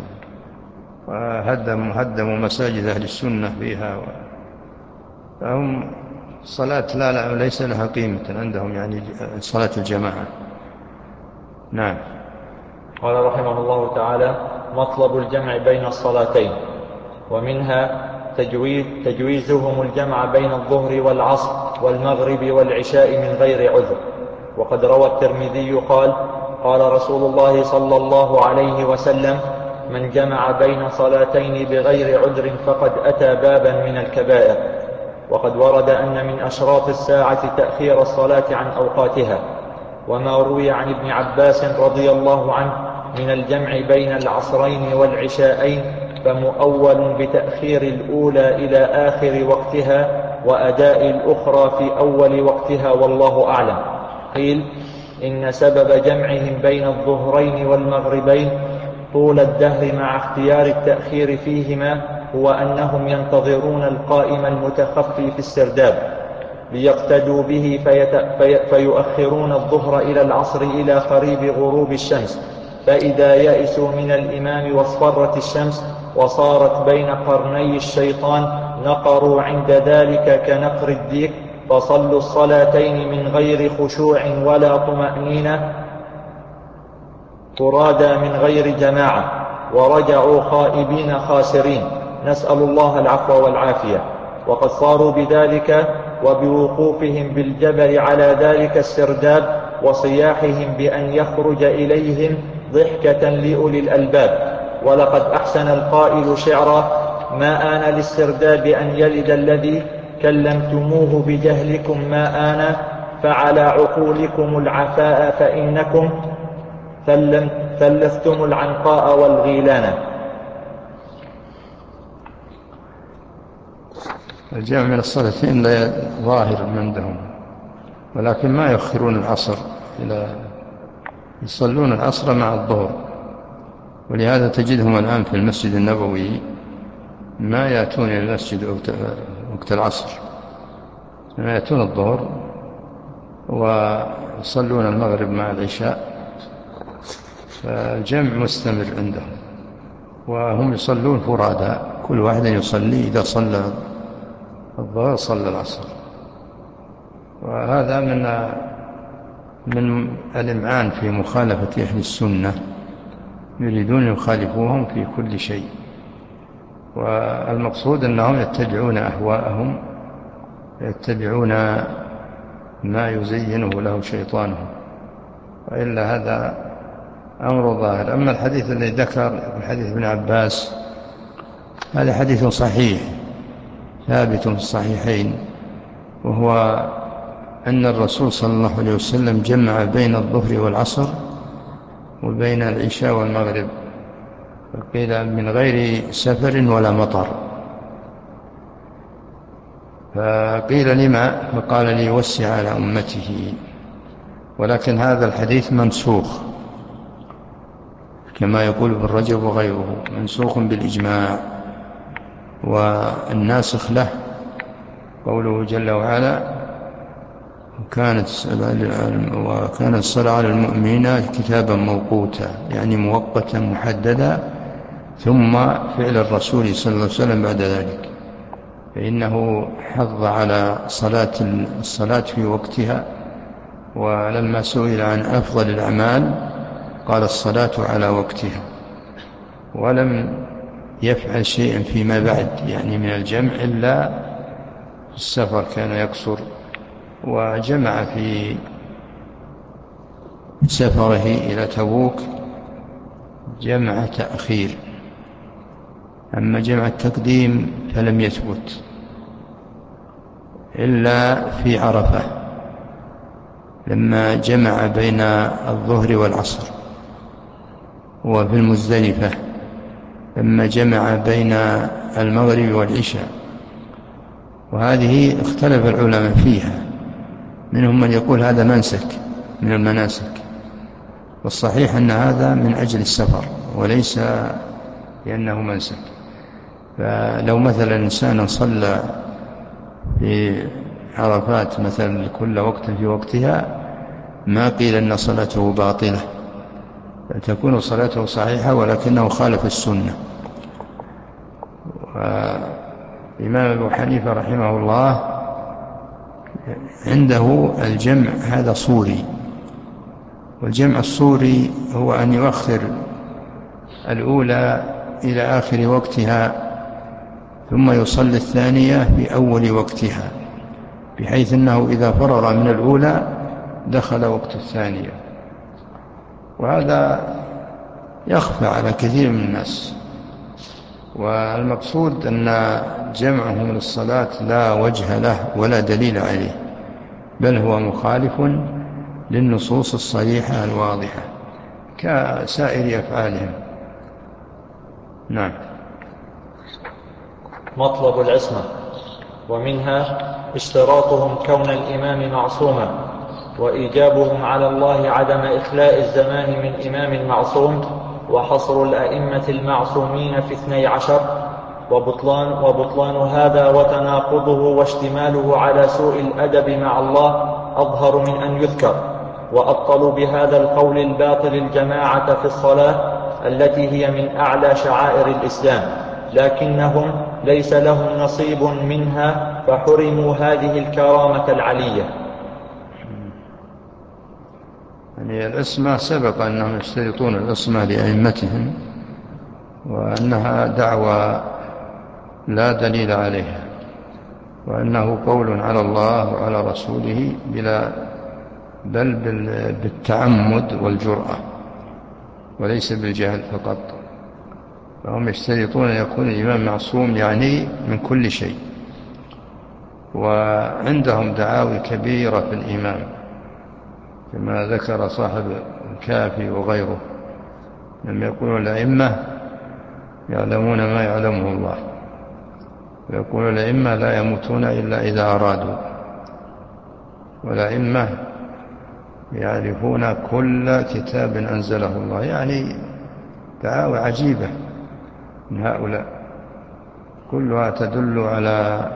وهدموا مساجد أهل السنة فيها، فهم الصلاة لا ليس لها قيمة عندهم يعني صلاة الجماعة. نعم. قال رحمه الله تعالى: مطلب الجمع بين الصلاتين، ومنها تجويزهم الجمع بين الظهر والعصر والمغرب والعشاء من غير عذر. وقد روى الترمذي قال: قال رسول الله صلى الله عليه وسلم: من جمع بين صلاتين بغير عذر فقد أتى بابا من الكبائر. وقد ورد أن من أشراط الساعة تأخير الصلاة عن أوقاتها. وما روي عن ابن عباس رضي الله عنه من الجمع بين العصرين والعشاءين فمؤول بتأخير الأولى إلى آخر وقتها وأداء الأخرى في أول وقتها، والله أعلم. قيل: إن سبب جمعهم بين الظهرين والمغربين طول الدهر مع اختيار التأخير فيهما هو أنهم ينتظرون القائم المتخفي في السرداب ليقتدوا به فيؤخرون الظهر إلى العصر إلى قريب غروب الشمس، فإذا يئسوا من الإمام واصفرت الشمس وصارت بين قرني الشيطان نقروا عند ذلك كنقر الديك، فصلوا الصلاتين من غير خشوع ولا طمأنينة فرادى من غير جماعة، ورجعوا خائبين خاسرين، نسأل الله العفو والعافية. وقد صاروا بذلك وبوقوفهم بالجبل على ذلك السرداب وصياحهم بأن يخرج إليهم ضحكة لأولي الألباب. ولقد أحسن القائل شعرا: ما آن للسرداب أن يلد الذي كلمتموه بجهلكم، ما آن فعلى عقولكم العفاء فإنكم ثلثتم العنقاء والغيلان. الجمع من الصلاتين لا ظاهر عندهم، ولكن ما يؤخرون العصر يصلون العصر مع الظهر. ولهذا تجدهم الآن في المسجد النبوي ما يأتون إلى المسجد وقت العصر، ما يأتون الظهر ويصلون المغرب مع العشاء، فالجمع مستمر عندهم، وهم يصلون فرادى، كل واحد يصلي إذا صلى الظهر صلى العصر. وهذا من الإمعان في مخالفة أهل السنة، يريدون يخالفوهم في كل شيء، والمقصود أنهم يتبعون أهواءهم، يتبعون ما يزينه له شيطانهم، وإلا هذا أمر ظاهر. أما الحديث الذي ذكر حديث ابن عباس هذا حديث صحيح ثابت في الصحيحين، وهو أن الرسول صلى الله عليه وسلم جمع بين الظهر والعصر وبين العشاء والمغرب، فقيل من غير سفر ولا مطر، فقيل لما؟ فقال ليوسع على أمته. ولكن هذا الحديث منسوخ كما يقول ابن رجب وغيره، منسوخ بالإجماع، والناسخ له قوله جل وعلا: وكانت الصلاة على المؤمنين كتابا موقوتا، يعني مؤقتا محددا، ثم فعل الرسول صلى الله عليه وسلم بعد ذلك، فإنه حض على الصلاة في وقتها. ولما سئل عن أفضل الأعمال قال الصلاة على وقتها، ولم يفعل شيئا فيما بعد يعني من الجمع إلا في السفر، كان يقصر. وجمع في سفره إلى تبوك جمع تأخير، أما جمع التقديم فلم يثبت إلا في عرفة لما جمع بين الظهر والعصر، وفي المزدلفة لما جمع بين المغرب والعشاء. وهذه اختلف العلماء فيها، منهم من يقول هذا منسك من المناسك، والصحيح أن هذا من أجل السفر وليس لأنه منسك. فلو مثلا إنسان صلى في عرفات مثلا كل وقت في وقتها ما قيل أن صلاته باطلة، فتكون صلاته صحيحة ولكنه خالف السنة. والإمام أبو حنيفة رحمه الله عنده الجمع هذا صوري، والجمع الصوري هو أن يؤخر الأولى إلى آخر وقتها ثم يصلي الثانية في أول وقتها، بحيث أنه إذا فرغ من الأولى دخل وقت الثانية. وهذا يخفى على كثير من الناس. والمقصود أن جمعهم للصلاة لا وجه له ولا دليل عليه، بل هو مخالف للنصوص الصريحة الواضحة كسائر أفعالهم. نعم. مطلب العصمة، ومنها اشتراطهم كون الإمام معصوما، وإيجابهم على الله عدم إخلاء الزمان من إمام معصوم، وحصر الأئمة المعصومين في 12، وبطلان هذا وتناقضه واشتماله على سوء الأدب مع الله أظهر من أن يذكر. وأبطلوا بهذا القول الباطل الجماعة في الصلاة التي هي من أعلى شعائر الإسلام، لكنهم ليس لهم نصيب منها فحرموا هذه الكرامة العلية. يعني العصمة سبق أنهم يشترطون العصمة لأئمتهم، وأنها دعوة لا دليل عليها، وأنه قول على الله وعلى رسوله بل بالتعمد والجرأة وليس بالجهل فقط. فهم يشترطون أن يكون الإمام معصوم يعني من كل شيء. وعندهم دعاوي كبيرة في الإمام كما ذكر صاحب الكافي وغيره، لم يقولوا الأئمة يعلمون ما يعلمه الله، ويقولوا الأئمة لا يموتون إلا إذا أرادوا، والأئمة يعرفون كل كتاب أنزله الله. يعني دعاوى عجيبة من هؤلاء كلها تدل على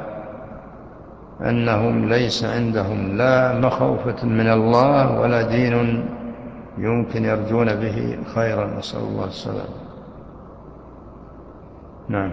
أنهم ليس عندهم لا مخوفة من الله ولا دين يمكن يرجون به خيرا، نسأل الله السلام. نعم.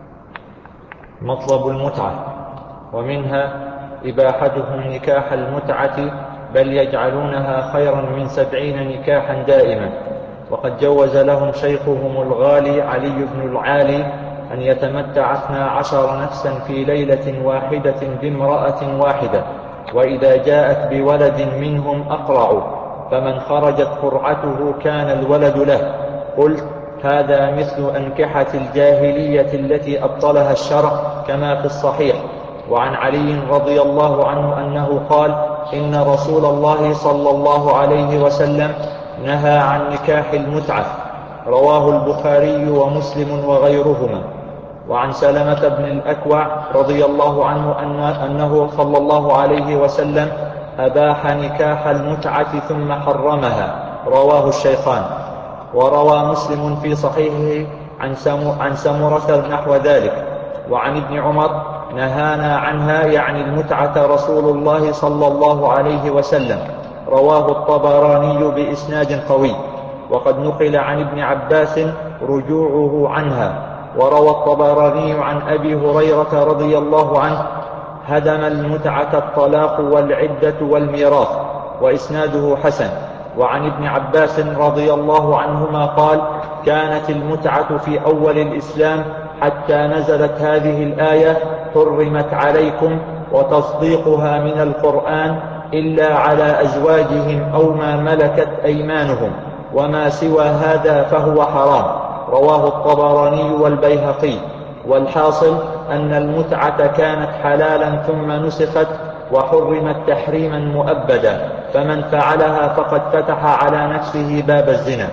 مطلب المتعة، ومنها إباحتهم نكاح المتعة، بل يجعلونها خيرا من 70 نكاحا دائما. وقد جوز لهم شيخهم الغالي علي بن العالي أن يتمتع 12 نفسا في ليلة واحدة بامرأة واحدة، وإذا جاءت بولد منهم أقرعوا، فمن خرجت قرعته كان الولد له. قلت: هذا مثل أنكحة الجاهلية التي أبطلها الشرع كما في الصحيح. وعن علي رضي الله عنه أنه قال: إن رسول الله صلى الله عليه وسلم نهى عن نكاح المتعة. رواه البخاري ومسلم وغيرهما. وعن سلمة بن الأكوع رضي الله عنه أنه صلى الله عليه وسلم أباح نكاح المتعة ثم حرمها. رواه الشيخان. وروى مسلم في صحيحه عن سمرة نحو ذلك. وعن ابن عمر: نهانا عنها يعني المتعة رسول الله صلى الله عليه وسلم. رواه الطبراني بإسناد قوي. وقد نقل عن ابن عباس رجوعه عنها. وروى الطبراني عن أبي هريرة رضي الله عنه: هدم المتعة الطلاق والعدة والميراث. وإسناده حسن. وعن ابن عباس رضي الله عنهما قال: كانت المتعة في أول الإسلام حتى نزلت هذه الآية: حرمت عليكم، وتصديقها من القرآن إلا على أزواجهم أو ما ملكت أيمانهم، وما سوى هذا فهو حرام. رواه الطبراني والبيهقي. والحاصل أن المتعة كانت حلالا ثم نسخت وحرمت تحريما مؤبدا، فمن فعلها فقد فتح على نفسه باب الزنا.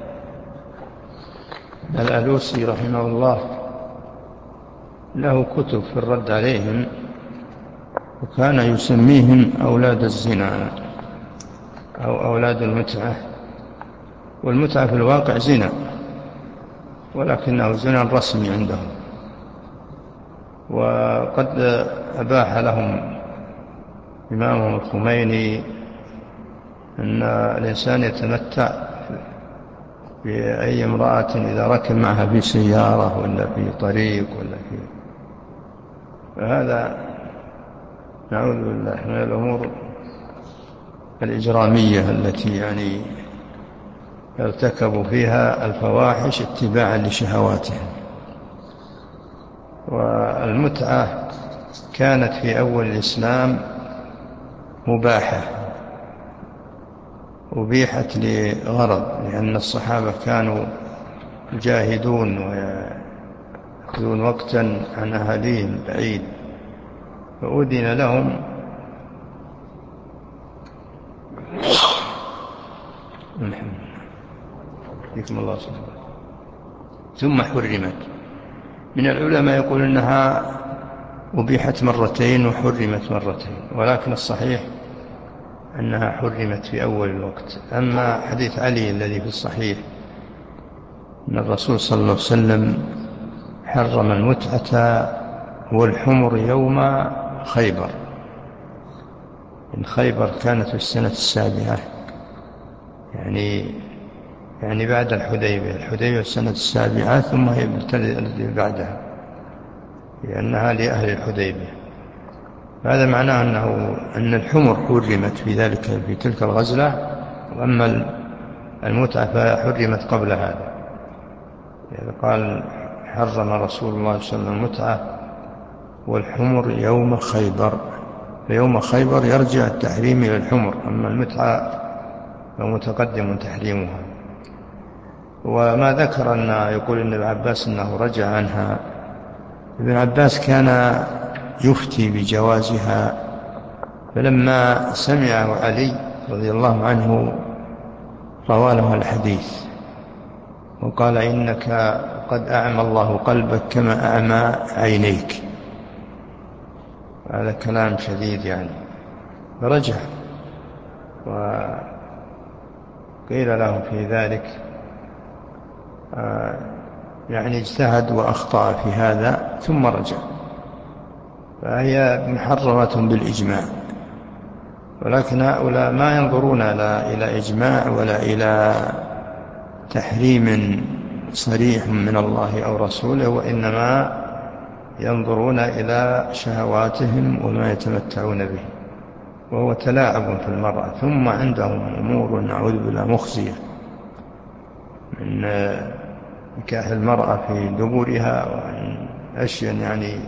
الألوسي رحمه الله له كتب في الرد عليهم، وكان يسميهم أولاد الزنا أو أولاد المتعة، والمتعة في الواقع زنا، ولكنه زنا رسمي عندهم. وقد أباح لهم إمامهم الخميني أن الإنسان يتمتع بأي امرأة إذا ركب معها في سيارة ولا في طريق ولا في، فهذا نعوذ بالله من الأمور الإجرامية التي يعني يرتكب فيها الفواحش اتباعا لشهواتهم. والمتعة كانت في أول الإسلام مباحة، أبيحت لغرض، لأن الصحابة كانوا يجاهدون ويأخذون وقتا عن أهاليهم بعيد، فأذن لهم فيكم الله سبحانه. ثم حرمت. من العلماء يقول إنها أبيحت مرتين وحرمت مرتين، ولكن الصحيح أنها حرمت في أول الوقت. أما حديث علي الذي في الصحيح أن الرسول صلى الله عليه وسلم حرم المتعة والحمر يوم خيبر، إن خيبر كانت في السنة 7، يعني بعد الحديبية السنة 7، ثم هي التي بعدها، لأنها لأهل الحديبية. هذا معناه أن الحمر حرمت في تلك الغزلة، وأما المتعة فحرمت قبل هذا. يعني قال حرم رسول الله صلى الله عليه وسلم المتعة والحمر يوم خيبر، فيوم خيبر يرجع التحريم إلى الحمر، أما المتعة فمتقدم تحريمها. وما ذكر أن يقول ابن عباس أنه رجع عنها، ابن عباس كان يفتي بجوازها، فلما سمعه علي رضي الله عنه روى له الحديث وقال إنك قد أعمى الله قلبك كما أعمى عينيك. هذا كلام شديد يعني، فرجع. وقيل له في ذلك يعني اجتهد وأخطأ في هذا ثم رجع، فهي محرمة بالإجماع. ولكن هؤلاء ما ينظرون لا إلى إجماع ولا إلى تحريم صريح من الله أو رسوله، وإنما ينظرون إلى شهواتهم وما يتمتعون به، وهو تلاعب في المرأة. ثم عندهم أمور نعوذ بالله مخزية من نكاح المرأة في دبرها، وعن أشياء يعني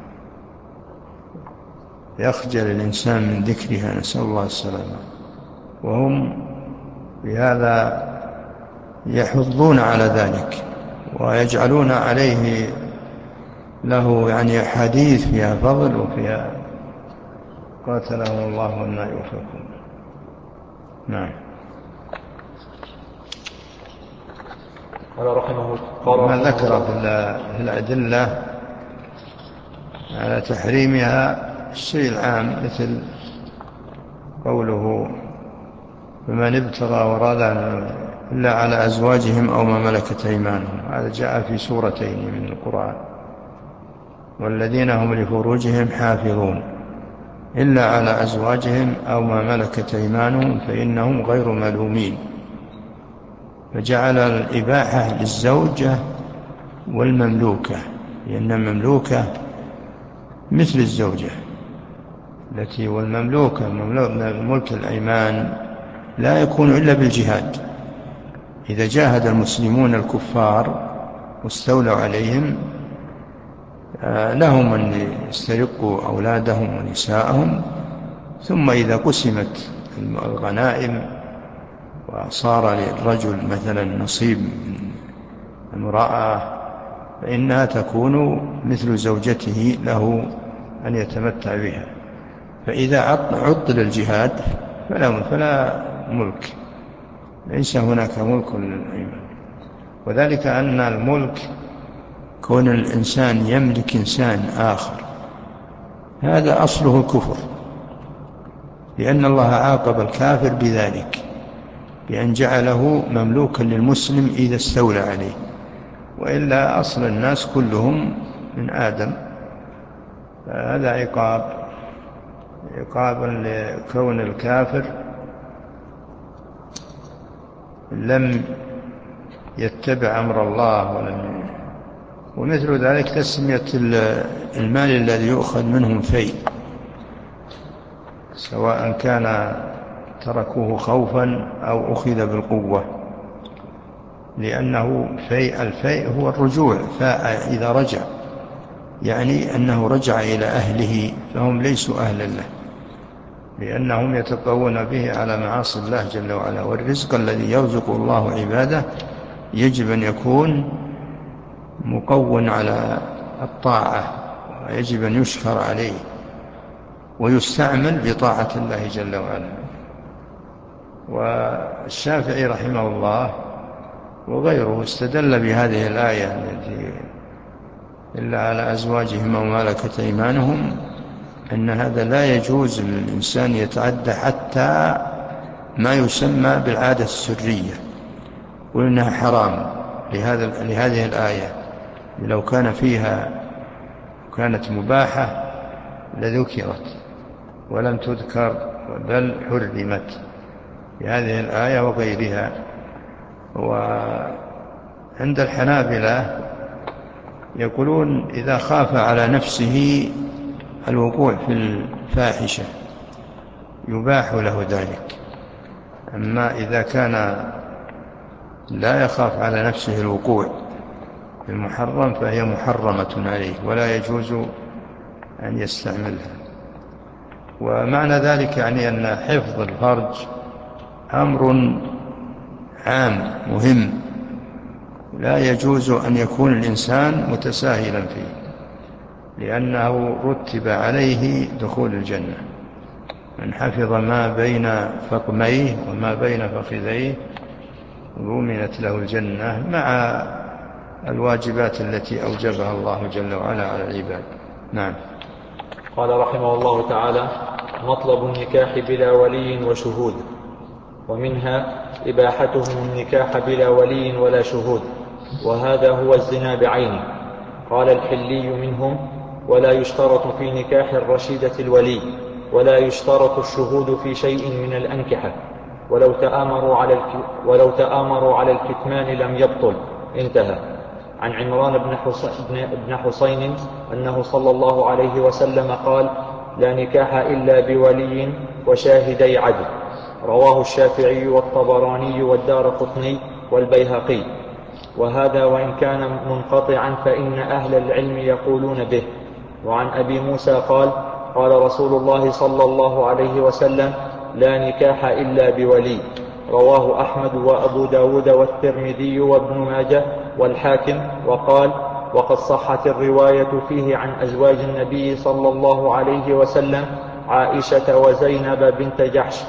يخجل الإنسان من ذكرها، نسأل الله السلامة. وهم بهذا يحضون على ذلك ويجعلون عليه له يعني حديث فيها فضل وفيها قاتلهم الله وإنا يؤفكون. نعم. قال رحمه ما ذكر في الأدلة على تحريمها الشيء العام، مثل قوله فمن ابتغى وراء إلا على أزواجهم أو ما ملكت أيمانهم، هذا جاء في سورتين من القرآن، والذين هم لفروجهم حافظون إلا على أزواجهم أو ما ملكت أيمانهم فإنهم غير ملومين، فجعل الإباحة للزوجة والمملوكة، لأن المملوكة مثل الزوجة التي والمملوكة ملك الأيمان لا يكون إلا بالجهاد. إذا جاهد المسلمون الكفار واستولوا عليهم لهم أن يسترقوا أولادهم ونساءهم، ثم إذا قسمت الغنائم وصار للرجل مثلا نصيب من امرأة فإنها تكون مثل زوجته له أن يتمتع بها. فإذا عطل الجهاد فلا ملك، ليس هناك ملك للأيمان. وذلك أن الملك كون الإنسان يملك إنسان آخر هذا أصله الكفر، لأن الله عاقب الكافر بذلك، بأن جعله مملوكا للمسلم إذا استولى عليه، وإلا أصل الناس كلهم من آدم. فهذا عقاب لكون الكافر لم يتبع أمر الله ومثل ذلك تسمية المال الذي يؤخذ منهم فيء، سواء كان تركوه خوفا أو أخذ بالقوة، لأنه الفيء هو الرجوع، فإذا رجع يعني أنه رجع إلى أهله، فهم ليسوا أهلا له، لأنهم يتقوون به على معاصي الله جل وعلا. والرزق الذي يرزق الله عباده يجب أن يكون مقون على الطاعة، ويجب أن يشكر عليه ويستعمل بطاعة الله جل وعلا. والشافعي رحمه الله وغيره استدل بهذه الآية التي إلا على أزواجهم أو ملكت أيمانهم، أن هذا لا يجوز للإنسان يتعدى حتى ما يسمى بالعادة السرية، وإنها حرام لهذه الآية. لو كان فيها كانت مباحة لذكرت ولم تذكر، بل حرمت بهذه الآية وغيرها. وعند الحنابلة يقولون إذا خاف على نفسه الوقوع في الفاحشة يباح له ذلك، أما إذا كان لا يخاف على نفسه الوقوع في المحرم فهي محرمة عليه ولا يجوز أن يستعملها. ومعنى ذلك يعني أن حفظ الفرج أمر عام مهم، لا يجوز أن يكون الإنسان متساهلا فيه، لأنه رتب عليه دخول الجنة. من حفظ ما بين فقميه وما بين فخذيه ضمنت له الجنة، مع الواجبات التي أوجبها الله جل وعلا على العباد. نعم. قال رحمه الله تعالى: مطلب النكاح بلا ولي وشهود. ومنها إباحتهم النكاح بلا ولي ولا شهود، وهذا هو الزنا بعينه. قال الحلي منهم: ولا يشترط في نكاح الرشيدة الولي، ولا يشترط الشهود في شيء من الأنكحة، ولو تآمروا على الكتمان لم يبطل. انتهى. عن عمران بن حسين أنه صلى الله عليه وسلم قال: لا نكاح إلا بولي وشاهدي عدل. رواه الشافعي والطبراني والدارقطني والبيهقي. وهذا وإن كان منقطعا فإن أهل العلم يقولون به. وعن أبي موسى قال: قال رسول الله صلى الله عليه وسلم: لا نكاح إلا بولي. رواه أحمد وأبو داود والترمذي وابن ماجه والحاكم. وقال: وقد صحت الرواية فيه عن أزواج النبي صلى الله عليه وسلم عائشة وزينب بنت جحش.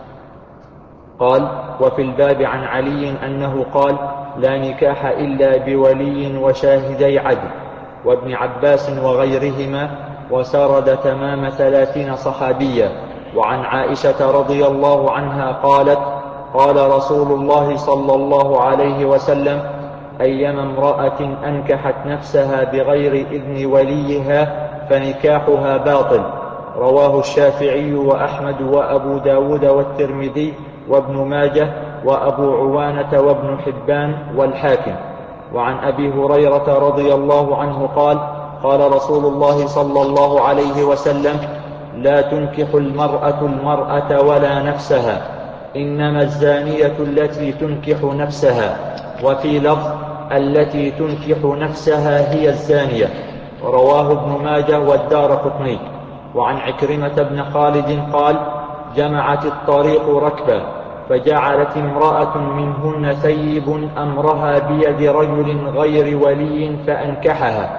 قال: وفي الباب عن علي أنه قال: لا نكاح إلا بولي وشاهدي عدل، وابن عباس وغيرهما، وسرد تمام 30 صحابيا. وعن عائشة رضي الله عنها قالت: قال رسول الله صلى الله عليه وسلم: أيما امرأة أنكحت نفسها بغير إذن وليها فنكاحها باطل. رواه الشافعي وأحمد وأبو داود والترمذي وابن ماجه وأبو عوانة وابن حبان والحاكم. وعن أبي هريرة رضي الله عنه قال: قال رسول الله صلى الله عليه وسلم: لا تنكح المرأة ولا نفسها، إنما الزانية التي تنكح نفسها. وفي لفظ: التي تنكح نفسها هي الزانية. رواه ابن ماجه والدارقطني. وعن عكرمة بن خالد قال: جمعت الطريق ركبا، فجعلت امرأة منهن ثيب أمرها بيد رجل غير ولي فأنكحها،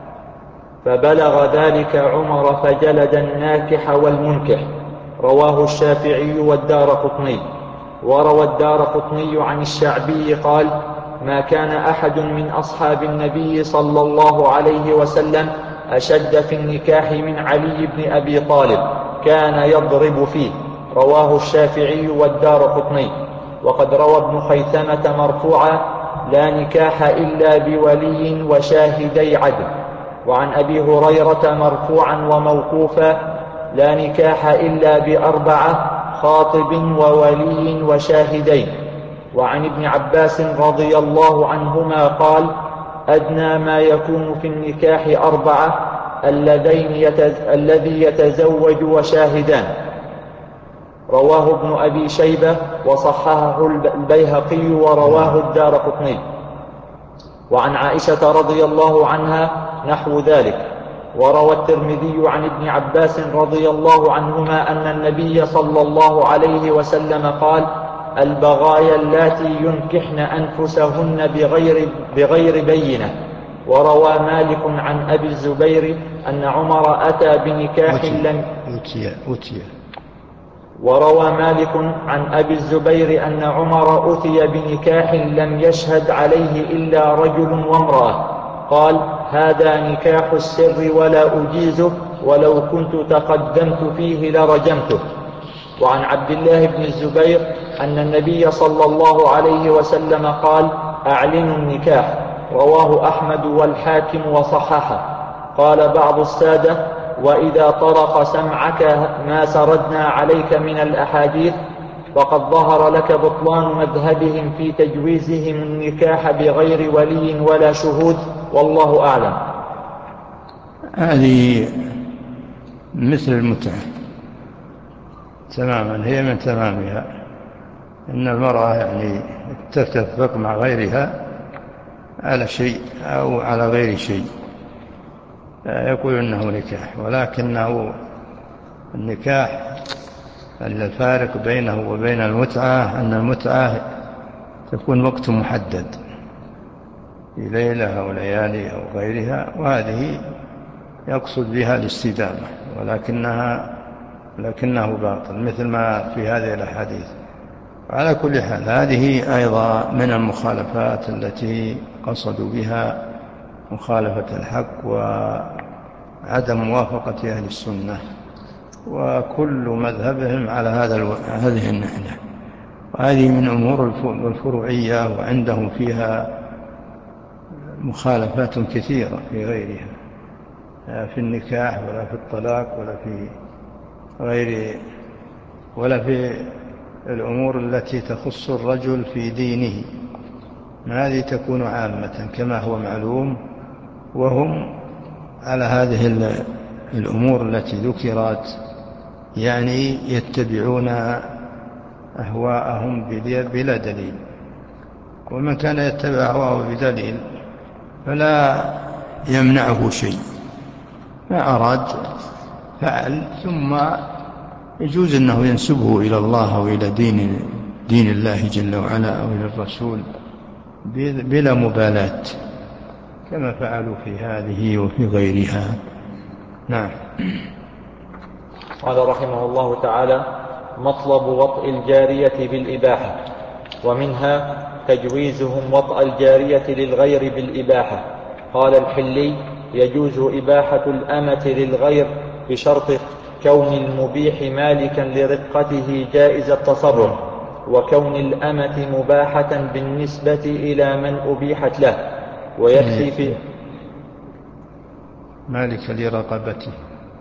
فبلغ ذلك عمر فجلد الناكح والمنكح. رواه الشافعي والدارقطني. وروى الدارقطني عن الشعبي قال: ما كان أحد من أصحاب النبي صلى الله عليه وسلم أشد في النكاح من علي بن أبي طالب، كان يضرب فيه. رواه الشافعي والدارقطني. وقد روى ابن خيثمة مرفوعا: لا نكاح إلا بولي وشاهدي عدل. وعن أبي هريرة مرفوعا وموقوفا: لا نكاح إلا بأربعة: خاطب وولي وشاهدين. وعن ابن عباس رضي الله عنهما قال: أدنى ما يكون في النكاح أربعة: الذي يتزوج وشاهدان. رواه ابن أبي شيبة وصححه البيهقي ورواه الدارقطني. وعن عائشة رضي الله عنها نحو ذلك. وروى الترمذي عن ابن عباس رضي الله عنهما أن النبي صلى الله عليه وسلم قال: البغايا اللاتي ينكحن أنفسهن بغير بينة. وروى مالك عن أبي الزبير أن عمر أتى بنكاح لم وروى مالك عن أبي الزبير أن عمر أتي بنكاح لم يشهد عليه إلا رجل وامرأة، قال: هذا نكاح السر ولا أجيزه، ولو كنت تقدمت فيه لرجمته. وعن عبد الله بن الزبير أن النبي صلى الله عليه وسلم قال: أعلنوا النكاح. رواه أحمد والحاكم وصححه. قال بعض السادة: وإذا طرق سمعك ما سردنا عليك من الأحاديث فقد ظهر لك بطلان مذهبهم في تجويزهم النكاح بغير ولي ولا شهود، والله أعلم. هذه مثل المتعة تماما، هي من تمامها إن المرأة يعني تتفق مع غيرها على شيء أو على غير شيء يقول إنه نكاح، ولكنه النكاح الفارق بينه وبين المتعة أن المتعة تكون وقت محدد في ليلة أو ليالي أو غيرها، وهذه يقصد بها الاستدامة، ولكنه باطل مثل ما في هذه الأحاديث. على كل حال هذه أيضا من المخالفات التي قصدوا بها مخالفة الحق وعدم موافقة أهل السنة، وكل مذهبهم على هذه النحلة. وهذه من أمور الفروعية، وعندهم فيها مخالفات كثيرة في غيرها، في النكاح ولا في الطلاق ولا في الأمور التي تخص الرجل في دينه. هذه تكون عامة كما هو معلوم، وهم على هذه الأمور التي ذكرت يعني يتبعون أهواءهم بلا دليل. ومن كان يتبع أهواءه بدليل فلا يمنعه شيء، ما أراد فعل، ثم يجوز أنه ينسبه إلى الله أو إلى دين الله جل وعلا أو إلى الرسول بلا مبالاة، كما فعلوا في هذه وفي غيرها. نعم. قال رحمه الله تعالى: مطلب وطء الجارية بالإباحة. ومنها تجويزهم وطء الجارية للغير بالإباحة. قال الحلي: يجوز إباحة الأمة للغير بشرط كون المبيح مالكا لرقته جائز التصرف، وكون الأمة مباحة بالنسبة إلى من أبيحت له، ويكفي في مالك لرقبته.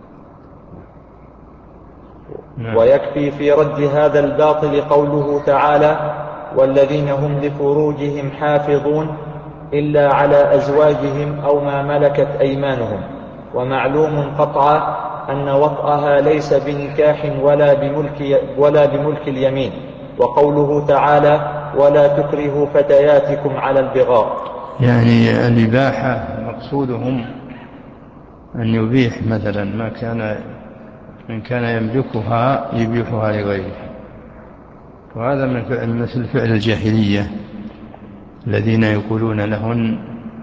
ويكفي في رد هذا الباطل قوله تعالى: والذين هم لفروجهم حافظون إلا على أزواجهم أو ما ملكت أيمانهم. ومعلوم قطعا أن وطئها ليس بنكاح ولا بملك اليمين. وقوله تعالى: ولا تكرهوا فتياتكم على البغاء، يعني الإباحة مقصودهم أن يبيح مثلا من كان يملكها يبيحها لغيره، وهذا مثل فعل الجاهلية الذين يقولون لهن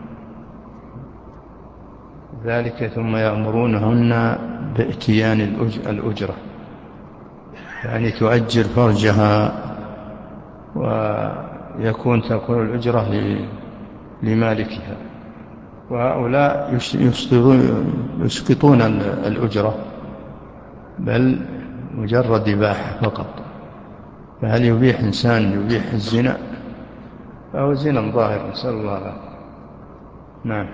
ذلك ثم يأمرونهن بإتيان الأجرة، يعني تؤجر فرجها تكون الأجرة لمالكها. وهؤلاء يسقطون الأجرة، بل مجرد إباحة فقط. فهل يبيح إنسان يبيح الزنا؟ فهو زنا ظاهر، نسأل الله العافية. نعم.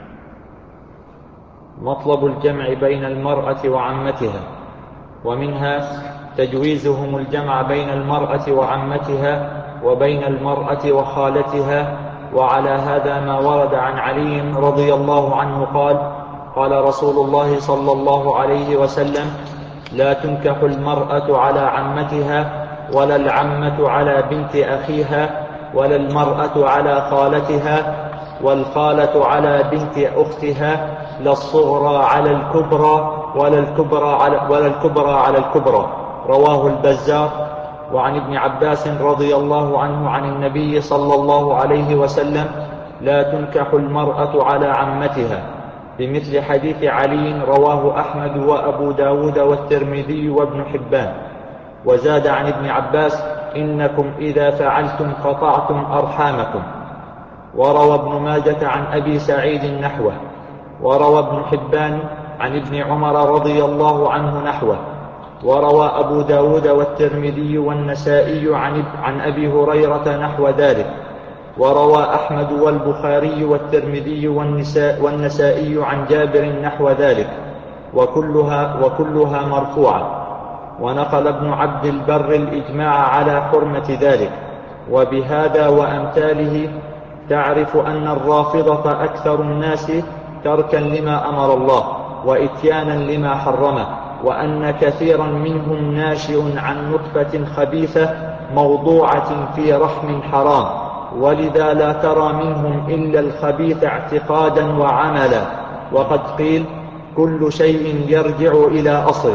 مطلب الجمع بين المرأة وعمتها، ومنها تجويزهم الجمع بين المرأة وعمتها وبين المرأة وخالتها. وعلى هذا ما ورد عن علي رضي الله عنه قال: قال رسول الله صلى الله عليه وسلم: لا تنكح المرأة على عمتها، ولا العمة على بنت أخيها، ولا المرأة على خالتها، والخالة على بنت أختها، لا الصغرى على الكبرى ولا الكبرى على الكبرى. رواه البزار. وعن ابن عباس رضي الله عنه عن النبي صلى الله عليه وسلم: لا تنكح المرأة على عمتها، بمثل حديث علي. رواه أحمد وأبو داود والترمذي وابن حبان. وزاد عن ابن عباس: إنكم إذا فعلتم قطعتم أرحامكم. وروى ابن ماجة عن أبي سعيد نحوه. وروى ابن حبان عن ابن عمر رضي الله عنه نحوه. وروى أبو داود والترمذي والنسائي عن أبي هريرة نحو ذلك. وروى أحمد والبخاري والترمذي والنسائي عن جابر نحو ذلك، وكلها مرفوعة. ونقل ابن عبد البر الإجماع على حرمة ذلك. وبهذا وأمثاله تعرف أن الرافضة أكثر الناس تركا لما أمر الله وإتيانا لما حرمه، وأن كثيرا منهم ناشئ عن نطفة خبيثة موضوعة في رحم حرام، ولذا لا ترى منهم إلا الخبيث اعتقادا وعملا. وقد قيل: كل شيء يرجع إلى أصله.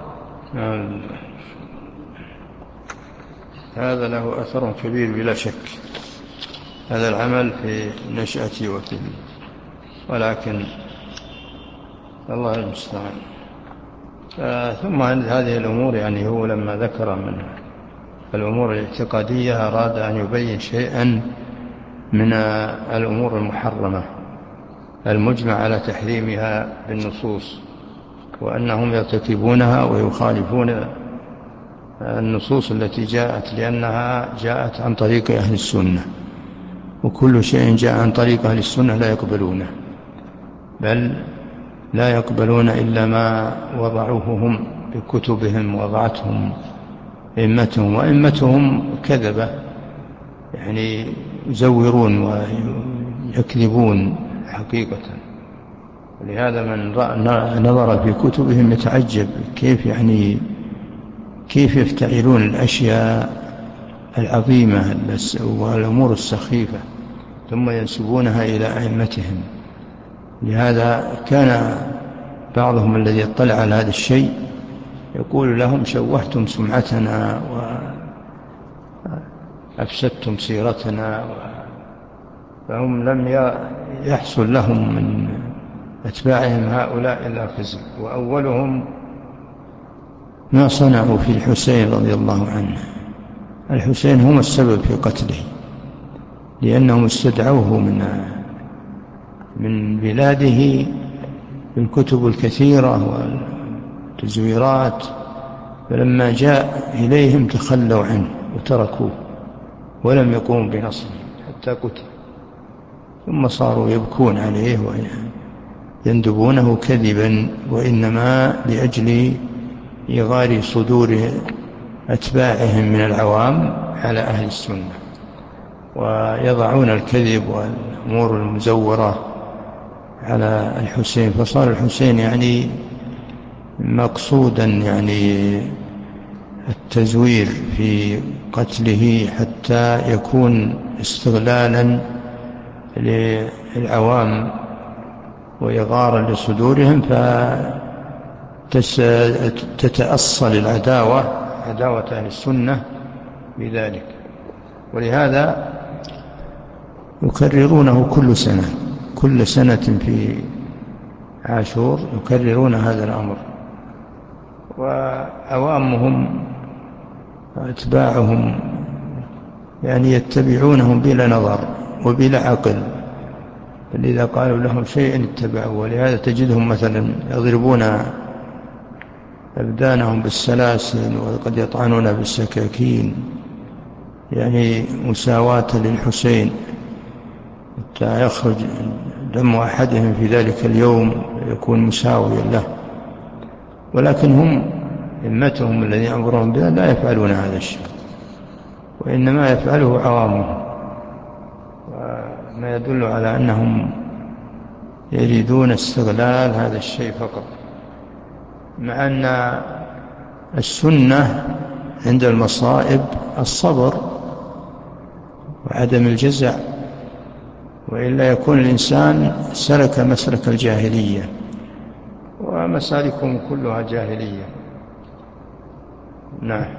هذا له أثر كبير بلا شك، هذا العمل في نشأتي وفيه، ولكن الله المستعان. ثم هذه الأمور يعني هو لما ذكر من الأمور الاعتقادية أراد أن يبين شيئا من الأمور المحرمة المجمع على تحريمها بالنصوص، وأنهم يرتكبونها ويخالفون النصوص التي جاءت، لأنها جاءت عن طريق أهل السنة، وكل شيء جاء عن طريق أهل السنة لا يقبلونه، بل لا يقبلون إلا ما وضعوه هم بكتبهم وضعتهم أئمتهم، وأئمتهم كذبة، يعني يزورون ويكذبون حقيقة. ولهذا من نظر في كتبهم يتعجب كيف يفتعلون الأشياء العظيمة والأمور السخيفة ثم ينسبونها إلى أئمتهم. لهذا كان بعضهم الذي اطلع على هذا الشيء يقول لهم: شوهتم سمعتنا وأفسدتم سيرتنا. فهم لم يحصل لهم من أتباعهم هؤلاء إلا خزي، وأولهم ما صنعوا في الحسين رضي الله عنه. الحسين هم السبب في قتله، لأنهم استدعوه من بلاده بالكتب الكثيرة والتزويرات، فلما جاء إليهم تخلوا عنه وتركوه ولم يقوموا بنصره حتى قتل. ثم صاروا يبكون عليه ويندبونه كذبا، وإنما لأجل إغار صدور أتباعهم من العوام على أهل السنة، ويضعون الكذب والأمور المزورة على الحسين. فصار الحسين يعني مقصودا يعني التزوير في قتله حتى يكون استغلالا للعوام وإغارا لصدورهم، فتتأصل العداوة، عداوة أهل السنة بذلك. ولهذا يكررونه كل سنة في عاشور يكررون هذا الأمر، وعوامهم وأتباعهم يعني يتبعونهم بلا نظر وبلا عقل، بل إذا قالوا لهم شيء اتبعوا. ولهذا تجدهم مثلا يضربون أبدانهم بالسلاسل، وقد يطعنون بالسكاكين يعني مساواة للحسين حتى يخرج دم أحدهم في ذلك اليوم يكون مساويا له، ولكن هم أئمتهم الذين أمرهم بها لا يفعلون هذا الشيء، وإنما يفعله عوامهم، وما يدل على أنهم يريدون استغلال هذا الشيء فقط، مع أن السنة عند المصائب الصبر وعدم الجزع، وإلا يكون الإنسان سلك مسلك الجاهلية، ومسالكهم كلها جاهلية. نعم.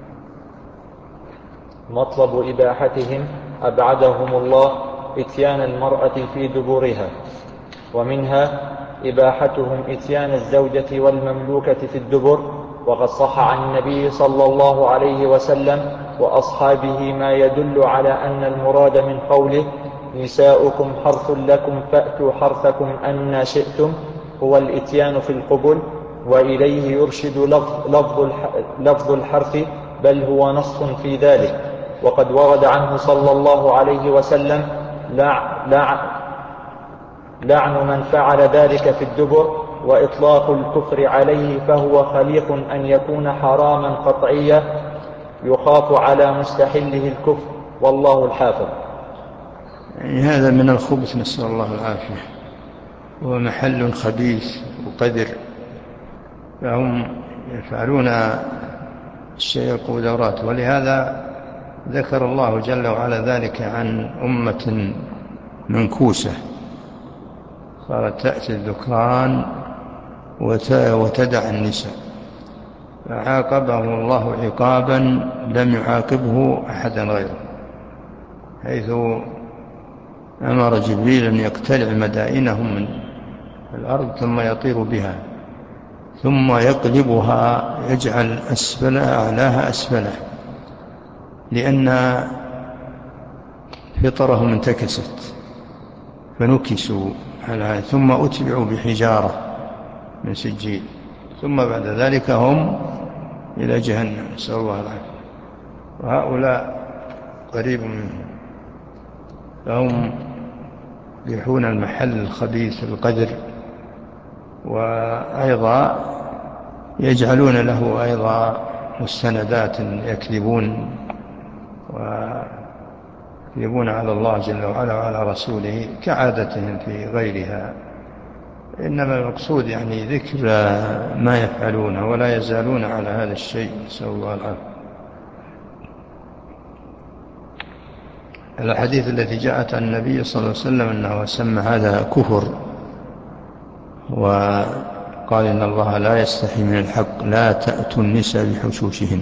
مطلب إباحتهم أبعدهم الله إتيان المرأة في دبرها، ومنها إباحتهم إتيان الزوجة والمملوكة في الدبر، وقد صح عن النبي صلى الله عليه وسلم وأصحابه ما يدل على أن المراد من قوله نساؤكم حرث لكم فأتوا حرثكم أن شئتم هو الإتيان في القبل، وإليه يرشد لفظ الحرث، بل هو نص في ذلك. وقد ورد عنه صلى الله عليه وسلم لعن من فعل ذلك في الدبر، وإطلاق الكفر عليه، فهو خليق أن يكون حراما قطعيا يخاف على مستحله الكفر، والله الحافظ. يعني هذا من الخبث، نسأل الله العافية، ومحل خبيث وقذر، فهم يفعلون الشيء القذرات. ولهذا ذكر الله جل وعلا ذلك عن أمة منكوسة صارت تأتي الذكران وتدع النساء، فعاقبهم الله عقابا لم يعاقبه أحدا غيره، حيث أمر جبريل أن يقتلع مدائنهم من الأرض ثم يطير بها، ثم يقلبها يجعل أسفلها أعلاها أسفله، لأن فطرهم انتكست فنكسوا على هذا، ثم أتبعوا بحجارة من سجيل، ثم بعد ذلك هم إلى جهنم، نسأل الله العافية. وهؤلاء قريب منهم، فهم يحون المحل الخبيث القدر، وأيضا يجعلون له أيضا مستندات يكذبون على الله جل وعلا وعلى رسوله كعادتهم في غيرها. إنما المقصود يعني ذكر ما يفعلونه، ولا يزالون على هذا الشيء، نسأل الله العافية. الحديث التي جاءت عن النبي صلى الله عليه وسلم أنه سمى هذا كفر، وقال إن الله لا يستحي من الحق لا تأتوا النساء بحشوشهن،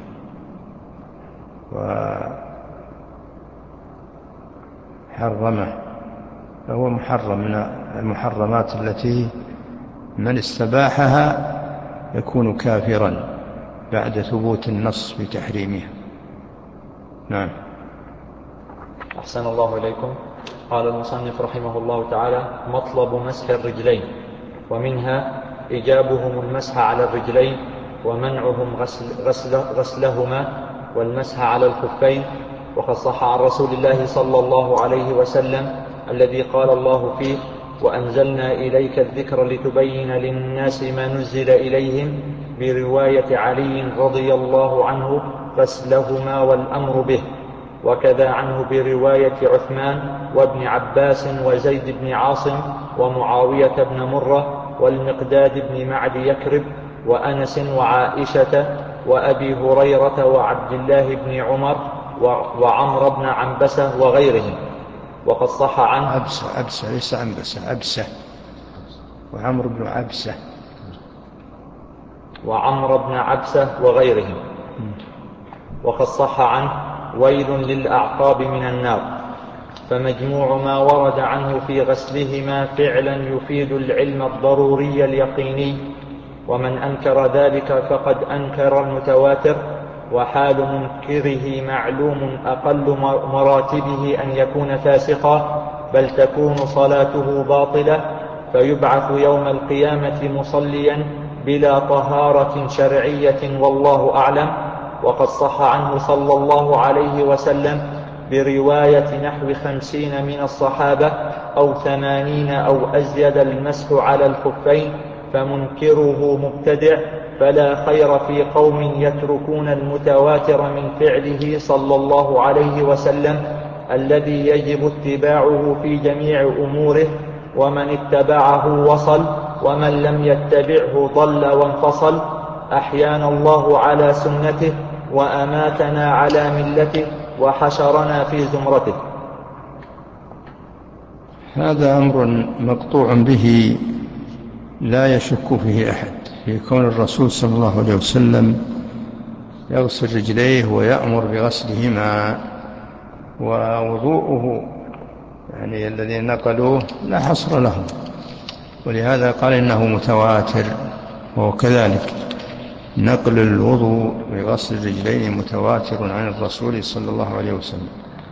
وحرمه، فهو محرم من المحرمات التي من استباحها يكون كافرا بعد ثبوت النص بتحريمها. نعم. أحسن الله إليكم. قال المصنف رحمه الله تعالى: مطلب مسح الرجلين، ومنها إيجابهم المسح على الرجلين، ومنعهم غسلهما، والمسح على الخفين. وقد صح عن رسول الله صلى الله عليه وسلم الذي قال الله فيه: وأنزلنا إليك الذكر لتبين للناس ما نزل إليهم، برواية علي رضي الله عنه غسلهما والأمر به، وكذا عنه برواية عثمان وابن عباس وزيد بن عاصم ومعاوية بن مرة والمقداد بن معد يكرب وأنس وعائشة وأبي هريرة وعبد الله بن عمر وعمر بن عنبسة وغيرهم. وقد صح عنه عبسة ليس عنبسة، عبسة، وعمر بن عبسة وعمر بن عبسة وغيرهم. وقد صح عنه: ويل للأعقاب من النار. فمجموع ما ورد عنه في غسلهما فعلا يفيد العلم الضروري اليقيني، ومن أنكر ذلك فقد أنكر المتواتر، وحال منكره معلوم، أقل مراتبه أن يكون فاسقا، بل تكون صلاته باطلة، فيبعث يوم القيامة مصليا بلا طهارة شرعية، والله أعلم. وقد صح عنه صلى الله عليه وسلم برواية نحو 50 من الصحابة أو 80 أو أزيد المسح على الخفين، فمنكره مبتدع، فلا خير في قوم يتركون المتواتر من فعله صلى الله عليه وسلم الذي يجب اتباعه في جميع أموره، ومن اتبعه وصل، ومن لم يتبعه ضل وانفصل. أحيانا الله على سنته، وأماتنا على ملته، وحشرنا في زمرته. هذا أمر مقطوع به لا يشك فيه أحد، في كون الرسول صلى الله عليه وسلم يغسل رجليه ويأمر بغسلهما، ووضوءه يعني الذين نقلوه لا حصر لهم، ولهذا قال إنه متواتر. وهو كذلك، نقل الوضوء بغسل الرجلين متواتر عن الرسول صلى الله عليه وسلم.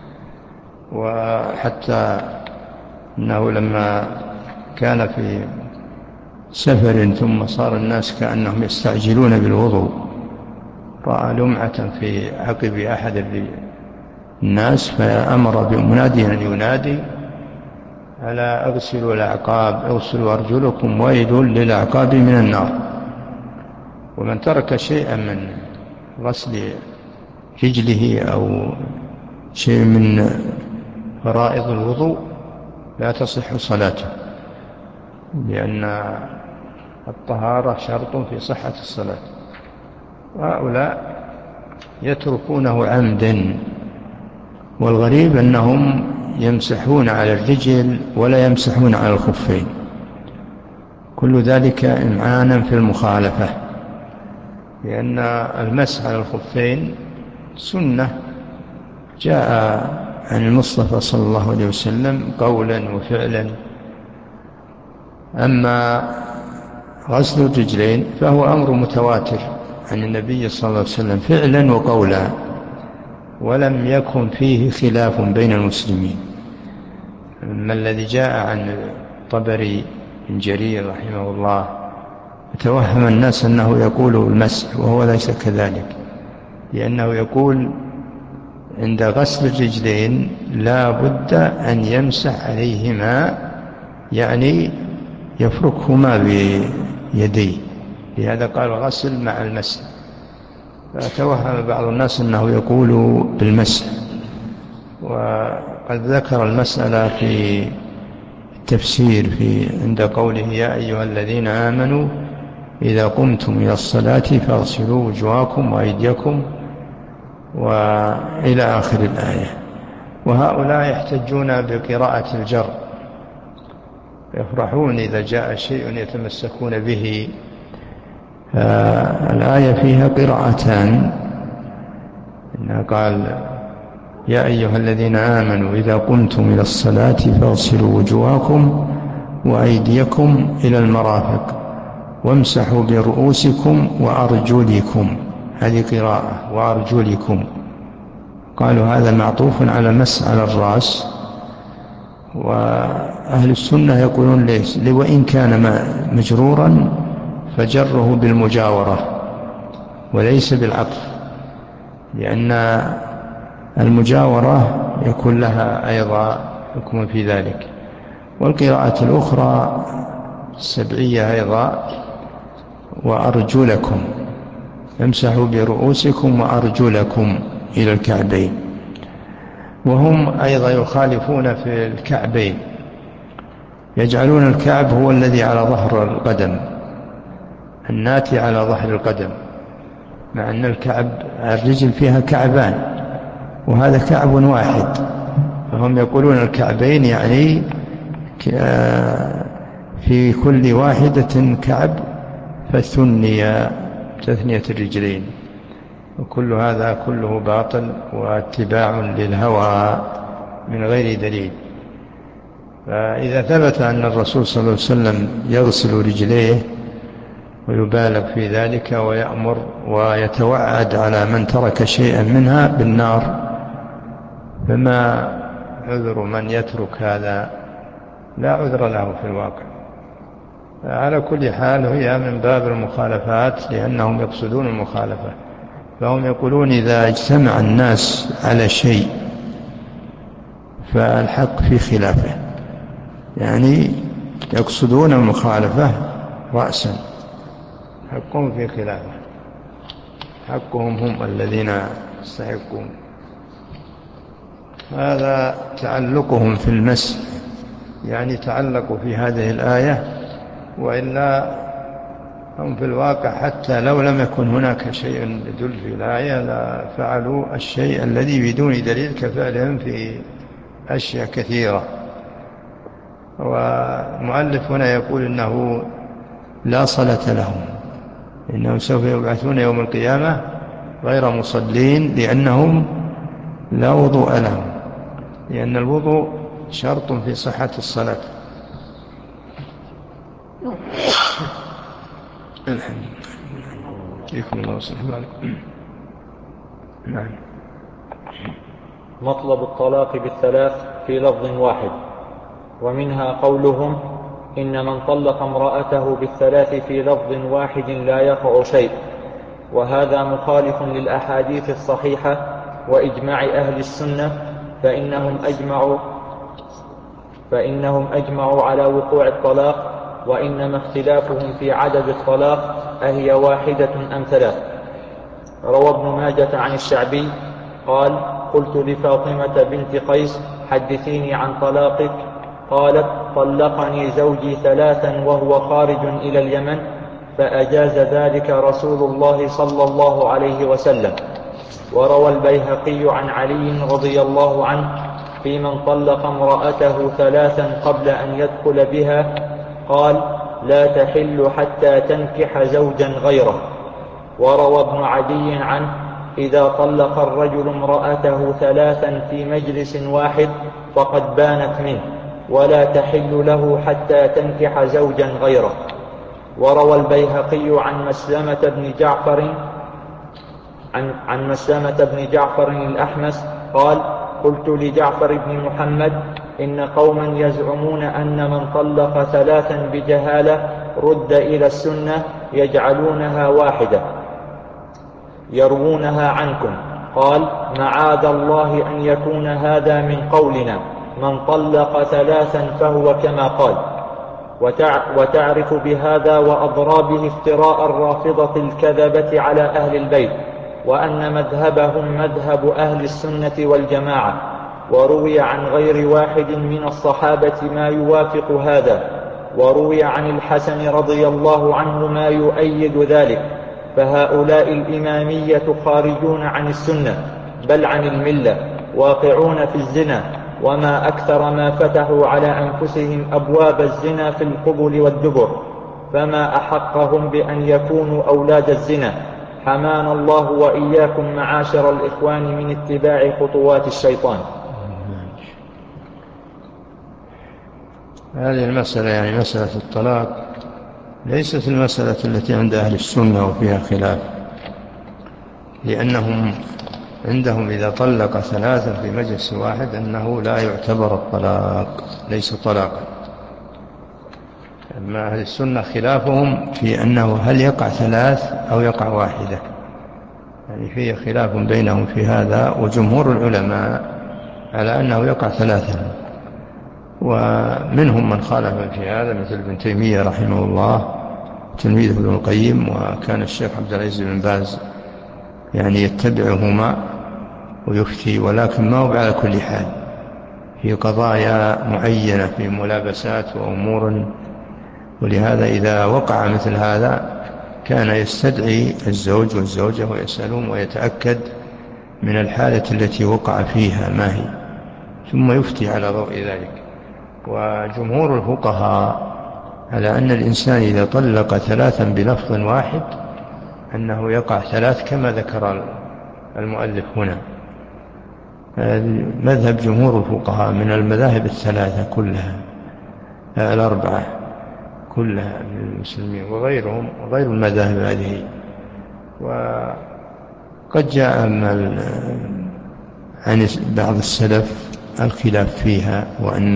وحتى أنه لما كان في سفر ثم صار الناس كأنهم يستعجلون بالوضوء، رأى لمعة في عقب أحد الناس فأمر بمنادي أن ينادي: ألا أغسلوا الأعقاب، أغسلوا أرجلكم، ويل للأعقاب من النار. ومن ترك شيئا من غسل رجله أو شيء من فرائض الوضوء لا تصح صلاته، لأن الطهارة شرط في صحة الصلاة. وهؤلاء يتركونه عمدا، والغريب أنهم يمسحون على الرجل ولا يمسحون على الخفين، كل ذلك إمعانا في المخالفة، لأن المسح على الخفين سنة جاء عن المصطفى صلى الله عليه وسلم قولا وفعلا. أما غسل الرجلين فهو أمر متواتر عن النبي صلى الله عليه وسلم فعلا وقولا، ولم يكن فيه خلاف بين المسلمين. أما الذي جاء عن طبري بن جرير رحمه الله يتوهم الناس أنه يقول المسح، وهو ليس كذلك، لأنه يقول عند غسل الرجلين لا بد أن يمسح عليهما، يعني يفركهما بيديه، لهذا قال غسل مع المسح. فتوهم بعض الناس أنه يقول بالمسح، وقد ذكر المسألة في التفسير عند قوله: يا أيها الذين آمنوا إذا قمتم إلى الصلاة فاغسلوا وجوهكم وأيديكم، وإلى آخر الآية. وهؤلاء يحتجون بقراءة الجر، يفرحون إذا جاء شيء يتمسكون به. الآية فيها قراءتان، إنها قال: يا أيها الذين آمنوا إذا قمتم إلى الصلاة فاغسلوا وجوهكم وأيديكم إلى المرافق وامسحوا برؤوسكم وأرجلكم، هذه قراءة، وأرجلكم. قالوا هذا معطوف على مسح على الرأس. وأهل السنة يقولون ليس، وإن كان مجرورا فجره بالمجاورة وليس بالعطف، لأن المجاورة يكون لها أيضا حكم في ذلك. والقراءة الأخرى السبعية أيضا: وأرجلكم، امسحوا برؤوسكم وأرجلكم إلى الكعبين. وهم أيضا يخالفون في الكعبين، يجعلون الكعب هو الذي على ظهر القدم، الناتي على ظهر القدم، مع أن الكعب الرجل فيها كعبان وهذا كعب واحد. فهم يقولون الكعبين يعني في كل واحدة كعب، فثني تثنية الرجلين. وكل هذا كله باطل واتباع للهوى من غير دليل. فإذا ثبت أن الرسول صلى الله عليه وسلم يغسل رجليه ويبالغ في ذلك ويأمر ويتوعد على من ترك شيئا منها بالنار، فما عذر من يترك هذا؟ لا عذر له في الواقع. على كل حال هي من باب المخالفات، لأنهم يقصدون المخالفة. فهم يقولون إذا اجتمع الناس على شيء فالحق في خلافه، يعني يقصدون المخالفة رأسا، حقهم في خلافه، حقهم هم الذين يستحقون. هذا تعلقهم في المسح، يعني تعلقوا في هذه الآية، وإلا هم في الواقع حتى لو لم يكن هناك شيء يدل في الآية لفعلوا الشيء الذي بدون دليل كفعلهم في أشياء كثيرة. والمؤلف هنا يقول إنه لا صلاة لهم، إنهم سوف يبعثون يوم القيامة غير مصلين لأنهم لا وضوء لهم، لأن الوضوء شرط في صحة الصلاة. كيف الله وصحبه عليكم. نعم. مطلب الطلاق بالثلاث في لفظ واحد. ومنها قولهم إن من طلق امرأته بالثلاث في لفظ واحد لا يقع شيء، وهذا مخالف للأحاديث الصحيحة وإجماع أهل السنة، فإنهم أجمعوا على وقوع الطلاق، وإنما اختلافهم في عدد الطلاق أهي واحدة أم ثلاث. روى ابن ماجة عن الشعبي قال: قلت لفاطمة بنت قيس: حدثيني عن طلاقك. قالت: طلقني زوجي 3 وهو خارج إلى اليمن، فأجاز ذلك رسول الله صلى الله عليه وسلم. وروى البيهقي عن علي رضي الله عنه في من طلق امرأته 3 قبل أن يدخل بها، قال: لا تحل حتى تنكح زوجا غيره. وروى ابن عدي عنه: إذا طلق الرجل امرأته 3 في مجلس واحد فقد بانت منه، ولا تحل له حتى تنكح زوجا غيره. وروى البيهقي عن مسلمة بن جعفر الأحمس قال: قلت لجعفر بن محمد: إن قوما يزعمون أن من طلق 3 بجهالة رد إلى السنة يجعلونها واحدة يروونها عنكم. قال: معاذ الله أن يكون هذا من قولنا، من طلق 3 فهو كما قال. وتعرف بهذا وأضرابه افتراء الرافضة الكذبة على أهل البيت، وأن مذهبهم مذهب أهل السنة والجماعة. وروي عن غير واحد من الصحابة ما يوافق هذا، وروي عن الحسن رضي الله عنه ما يؤيد ذلك. فهؤلاء الإمامية خارجون عن السنة بل عن الملة، واقعون في الزنا، وما أكثر ما فتحوا على أنفسهم أبواب الزنا في القبل والدبر، فما أحقهم بأن يكونوا أولاد الزنا. حمانا الله وإياكم معاشر الإخوان من اتباع خطوات الشيطان. هذه المسألة يعني مسألة الطلاق ليست المسألة التي عند أهل السنة وفيها خلاف، لأنهم عندهم إذا طلق 3 في مجلس واحد أنه لا يعتبر الطلاق، ليس طلاقا. أما أهل السنة خلافهم في أنه هل يقع 3 أو يقع واحدة، يعني فيه خلاف بينهم في هذا. وجمهور العلماء على أنه يقع 3، ومنهم من خالف في هذا مثل ابن تيمية رحمه الله تلميذه ابن القيم، وكان الشيخ عبد العزيز بن باز يعني يتبعهما ويفتي، ولكن ما هو على كل حال في قضايا معينة في ملابسات وأمور. ولهذا إذا وقع مثل هذا كان يستدعي الزوج والزوجة ويسألهم ويتأكد من الحالة التي وقع فيها ما هي، ثم يفتي على ضوء ذلك. وجمهور الفقهاء على أن الإنسان إذا طلق 3 بلفظ واحد أنه يقع 3 كما ذكر المؤلف هنا. مذهب جمهور الفقهاء من المذاهب ال3 كلها، ال4 كلها للمسلمين وغيرهم وغير المذاهب هذه. وقد جاء عن بعض السلف الخلاف فيها،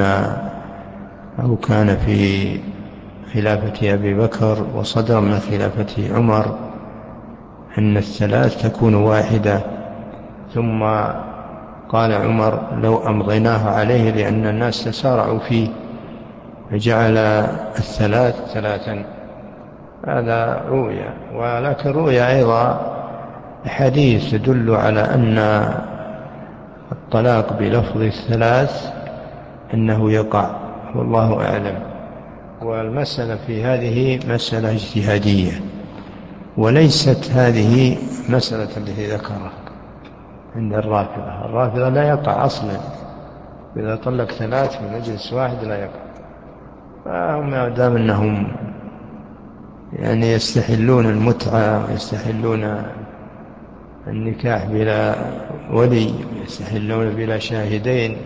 وأنه كان في خلافة أبي بكر وصدر من خلافة عمر أن الثلاث تكون واحدة. ثم قال عمر لو أمضيناه عليه لأن الناس تسارعوا فيه فجعل الثلاث ثلاثا. هذا رؤيا. ولكن رؤيا أيضا حديث يدل على أن الطلاق بلفظ الثلاث أنه يقع، والله أعلم. والمسألة في هذه مسألة اجتهادية، وليست هذه مسألة التي ذكرها عند الرافضة. الرافضة لا يقع أصلا، إذا طلق ثلاث في مجلس واحد لا يقع. فهم دام أنهم يعني يستحلون المتعة ويستحلون النكاح بلا ولي، يستحلون بلا شاهدين،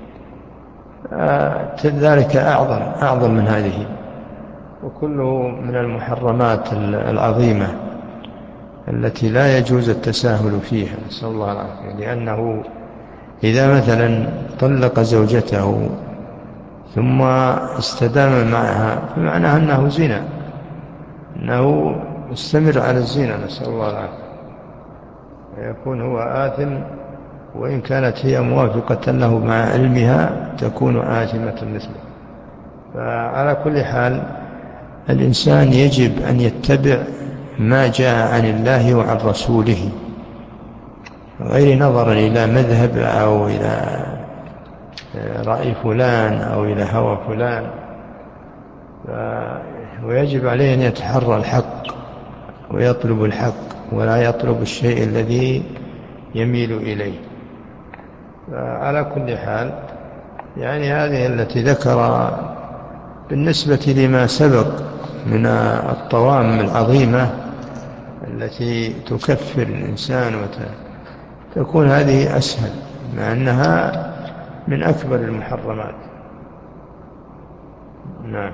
ذلك أعظم من هذه، وكله من المحرمات العظيمة التي لا يجوز التساهل فيها، نسأل الله العافية. لأنه إذا مثلا طلق زوجته ثم استدام معها فمعناه أنه زنا، أنه مستمر على الزنا، نسأل الله العافية، ويكون هو آثم. وإن كانت هي موافقة له مع علمها تكون آثمة مثله. فعلى كل حال الإنسان يجب أن يتبع ما جاء عن الله وعن رسوله، غير نظر إلى مذهب أو إلى رأي فلان أو إلى هوى فلان. ويجب عليه أن يتحرى الحق ويطلب الحق، ولا يطلب الشيء الذي يميل إليه. على كل حال يعني هذه التي ذكر بالنسبة لما سبق من الطوام العظيمة التي تكفر الإنسان تكون هذه أسهل، مع أنها من أكبر المحرمات. نعم.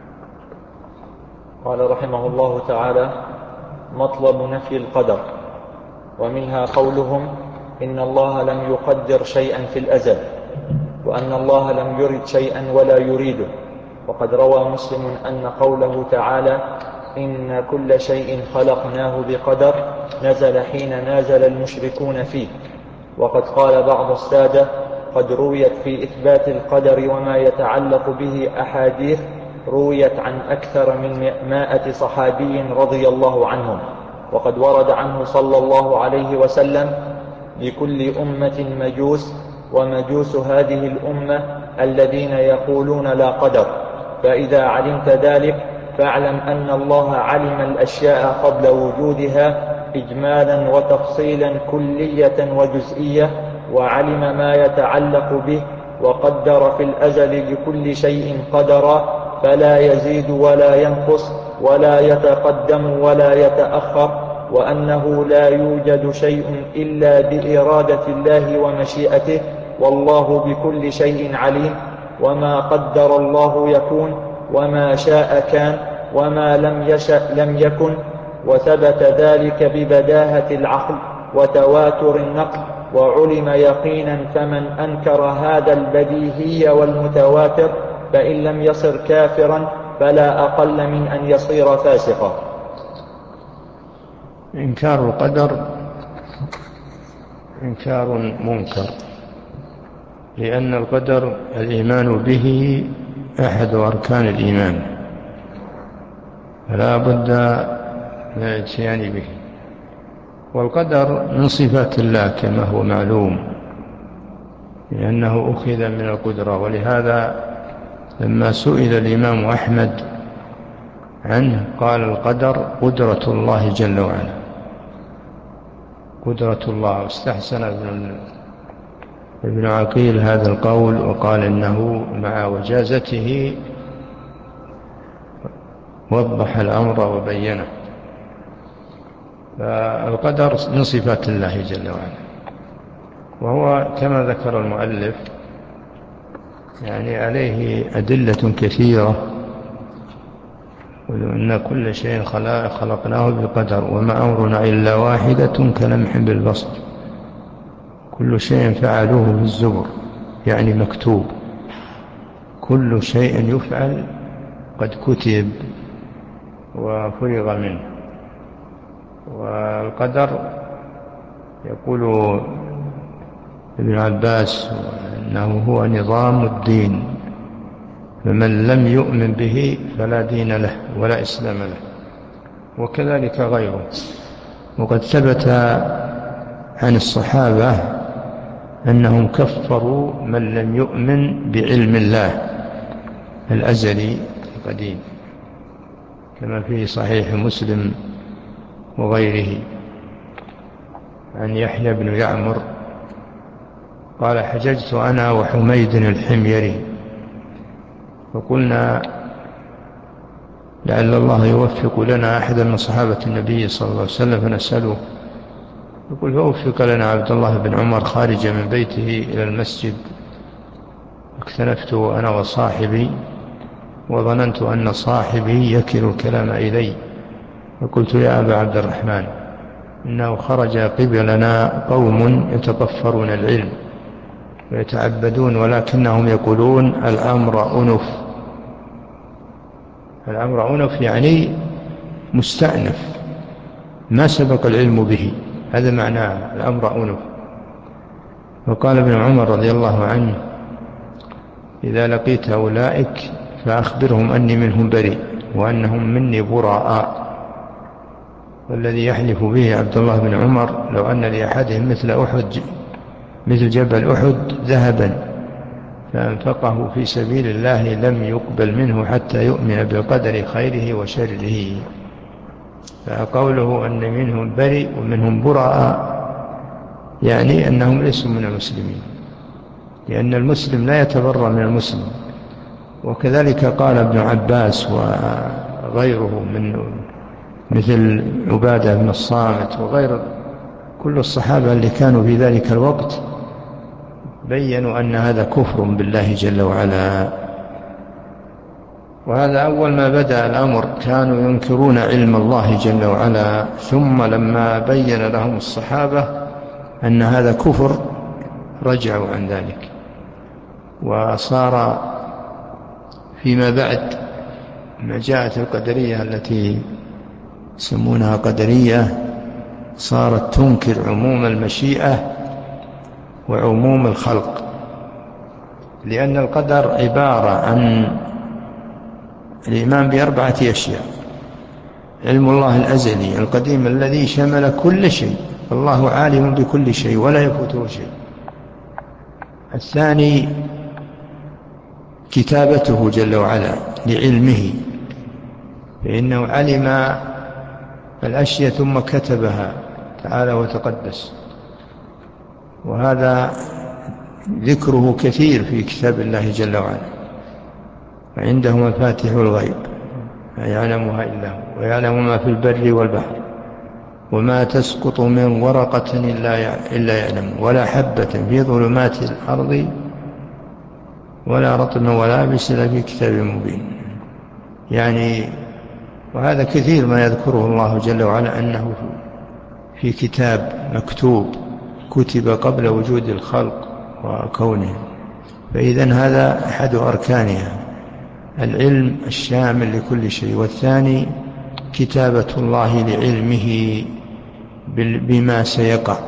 قال رحمه الله تعالى: مطلب نفي القدر. ومنها قولهم إن الله لم يقدر شيئا في الأزل، وأن الله لم يرد شيئا ولا يريده. وقد روى مسلم أن قوله تعالى إن كل شيء خلقناه بقدر نزل حين نازل المشركون فيه. وقد قال بعض السادة قد رويت في إثبات القدر وما يتعلق به أحاديث رويت عن أكثر من 100 صحابي رضي الله عنهم. وقد ورد عنه صلى الله عليه وسلم: لكل أمة مجوس، ومجوس هذه الأمة الذين يقولون لا قدر. فإذا علمت ذلك فاعلم أن الله علم الأشياء قبل وجودها إجمالا وتفصيلا، كلية وجزئية، وعلم ما يتعلق به، وقدر في الأزل لكل شيء قدرا، فلا يزيد ولا ينقص ولا يتقدم ولا يتأخر، وأنه لا يوجد شيء إلا بإرادة الله ومشيئته، والله بكل شيء عليم. وما قدر الله يكون، وما شاء كان، وما لم يشأ لم يكن. وثبت ذلك ببداهة العقل وتواتر النقل، وعلم يقينا. فمن أنكر هذا البديهي والمتواتر فإن لم يصر كافرا فلا أقل من أن يصير فاسقا. إنكار القدر إنكار منكر، لأن القدر الإيمان به أحد أركان الإيمان، فلا بد من الاتيان به. والقدر من صفات الله كما هو معلوم، لأنه أخذ من القدرة. ولهذا لما سئل الإمام أحمد عنه قال القدر قدرة الله جل وعلا، قدرة الله. واستحسن ابن عقيل هذا القول وقال إنه مع وجازته وضح الأمر وبينه. فالقدر من صفات الله جل وعلا، وهو كما ذكر المؤلف يعني عليه أدلة كثيرة، وأن كل شيء خلقناه بقدر، وما أمرنا إلا واحدة كلمح بالبصر، كل شيء فعلوه بالزبر، يعني مكتوب، كل شيء يفعل قد كتب وفرغ منه. والقدر يقول ابن عباس أنه هو نظام الدين، فمن لم يؤمن به فلا دين له ولا إسلام له، وكذلك غيره. وقد ثبت عن الصحابة أنهم كفروا من لم يؤمن بعلم الله الأزلي القديم، كما في صحيح مسلم وغيره عن يحيى بن يعمر قال: حججت أنا وحميد الحميري فقلنا لعل الله يوفق لنا أحدا من صحابة النبي صلى الله عليه وسلم فنسأله، يقول: فوفق لنا عبد الله بن عمر خارج من بيته إلى المسجد، اكتنفت أنا وصاحبي وظننت أن صاحبي يكل الكلام إلي، فقلت: يا أبا عبد الرحمن، إنه خرج قبلنا قوم يتطفرون العلم ويتعبدون، ولكنهم يقولون الأمر أنف. الأمر أنف يعني مستأنف، ما سبق العلم به، هذا معناه الأمر أنف. وقال ابن عمر رضي الله عنه: إذا لقيت أولئك فأخبرهم أني منهم بريء وأنهم مني براء. والذي يحلف به عبد الله بن عمر: لو أن لأحدهم مثل جبل أحد ذهبا فأنفقه في سبيل الله لم يقبل منه حتى يؤمن بالقدر خيره وشره. فقوله أن منهم بريء ومنهم براء يعني أنهم ليسوا من المسلمين، لأن المسلم لا يتبرأ من المسلم. وكذلك قال ابن عباس وغيره من مثل عبادة بن الصامت وغير كل الصحابة اللي كانوا في ذلك الوقت بيّنوا أن هذا كفر بالله جل وعلا. وهذا أول ما بدأ الأمر كانوا ينكرون علم الله جل وعلا، ثم لما بيّن لهم الصحابة أن هذا كفر رجعوا عن ذلك. وصار فيما بعد ما جاءت القدرية التي يسمونها قدرية صارت تنكر عموم المشيئة وعموم الخلق، لأن القدر عبارة عن الإيمان بأربعة أشياء: علم الله الأزلي القديم الذي شمل كل شيء، الله عالم بكل شيء ولا يفوته شيء. الثاني كتابته جل وعلا لعلمه، فإنه علم الأشياء ثم كتبها تعالى وتقدس، وهذا ذكره كثير في كتاب الله جل وعلا. وعنده مفاتيح الغيب لا يعلمها إلا هو، ويعلم ما في البر والبحر، وما تسقط من ورقة إلا يعلم، ولا حبة في ظلمات الأرض ولا رطب ولا يابس إلا في كتاب مبين. يعني وهذا كثير ما يذكره الله جل وعلا أنه في كتاب مكتوب كتب قبل وجود الخلق وكونه. فإذن هذا أحد أركانها، العلم الشامل لكل شيء. والثاني كتابة الله لعلمه بما سيقع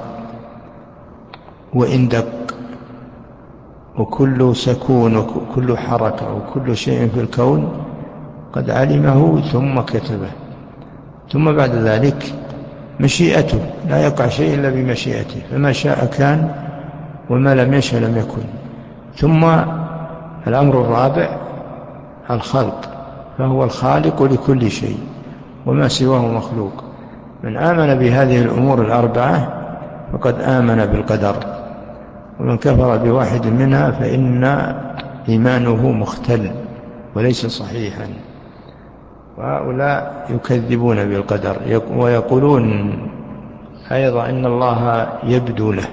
وإن دق، وكل سكون وكل حركة وكل شيء في الكون قد علمه ثم كتبه. ثم بعد ذلك مشيئته، لا يقع شيء إلا بمشيئته، فما شاء كان وما لم يشاء لم يكن. ثم الأمر الرابع الخلق، فهو الخالق لكل شيء وما سواه مخلوق. من آمن بهذه الأمور الأربعة فقد آمن بالقدر، ومن كفر بواحد منها فإن إيمانه مختل وليس صحيحا. وهؤلاء يكذبون بالقدر ويقولون أيضا إن الله يبدو له،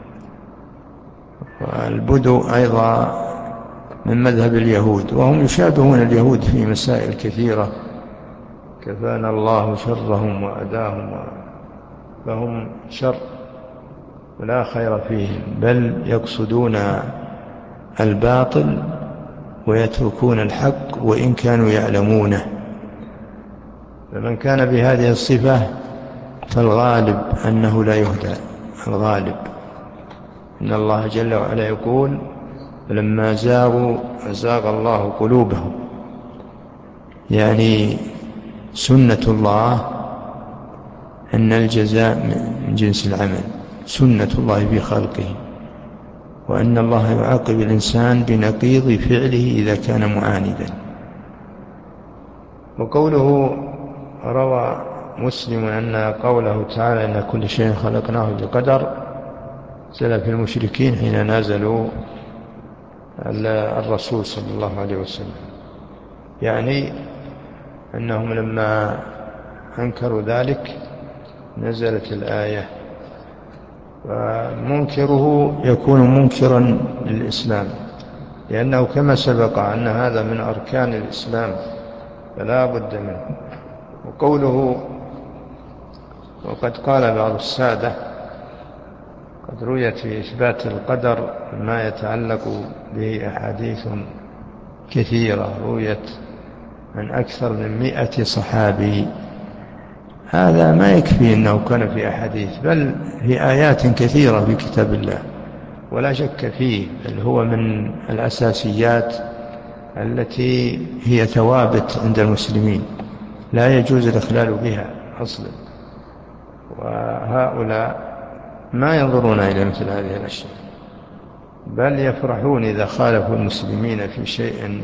والبدو أيضا من مذهب اليهود، وهم يشابهون اليهود في مسائل كثيرة، كفانا الله شرهم وأداهم، فهم شر ولا خير فيهم، بل يقصدون الباطل ويتركون الحق وإن كانوا يعلمونه. فمن كان بهذه الصفة فالغالب أنه لا يهدى. الغالب إن الله جل وعلا يقول: لما زاغوا أزاغ الله قلوبهم. يعني سنة الله أن الجزاء من جنس العمل، سنة الله في خلقه، وأن الله يعاقب الإنسان بنقيض فعله إذا كان معاندا. وقوله روى مسلم أن قوله تعالى: إن كل شيء خلقناه بقدر، نزل في المشركين حين نازلوا الرسول صلى الله عليه وسلم، يعني أنهم لما أنكروا ذلك نزلت الآية. ومنكره يكون منكرا للإسلام، لأنه كما سبق أن هذا من أركان الإسلام فلا بد منه. وقوله: وقد قال بعض السادة، قد رويت في إثبات القدر ما يتعلق به أحاديث كثيرة، رويت عن أكثر من 100 صحابي. هذا ما يكفي أنه كان في أحاديث، بل في آيات كثيرة في كتاب الله ولا شك فيه، بل هو من الأساسيات التي هي ثوابت عند المسلمين لا يجوز الإخلال بها أصلا. وهؤلاء ما ينظرون إلى مثل هذه الأشياء، بل يفرحون إذا خالفوا المسلمين في شيء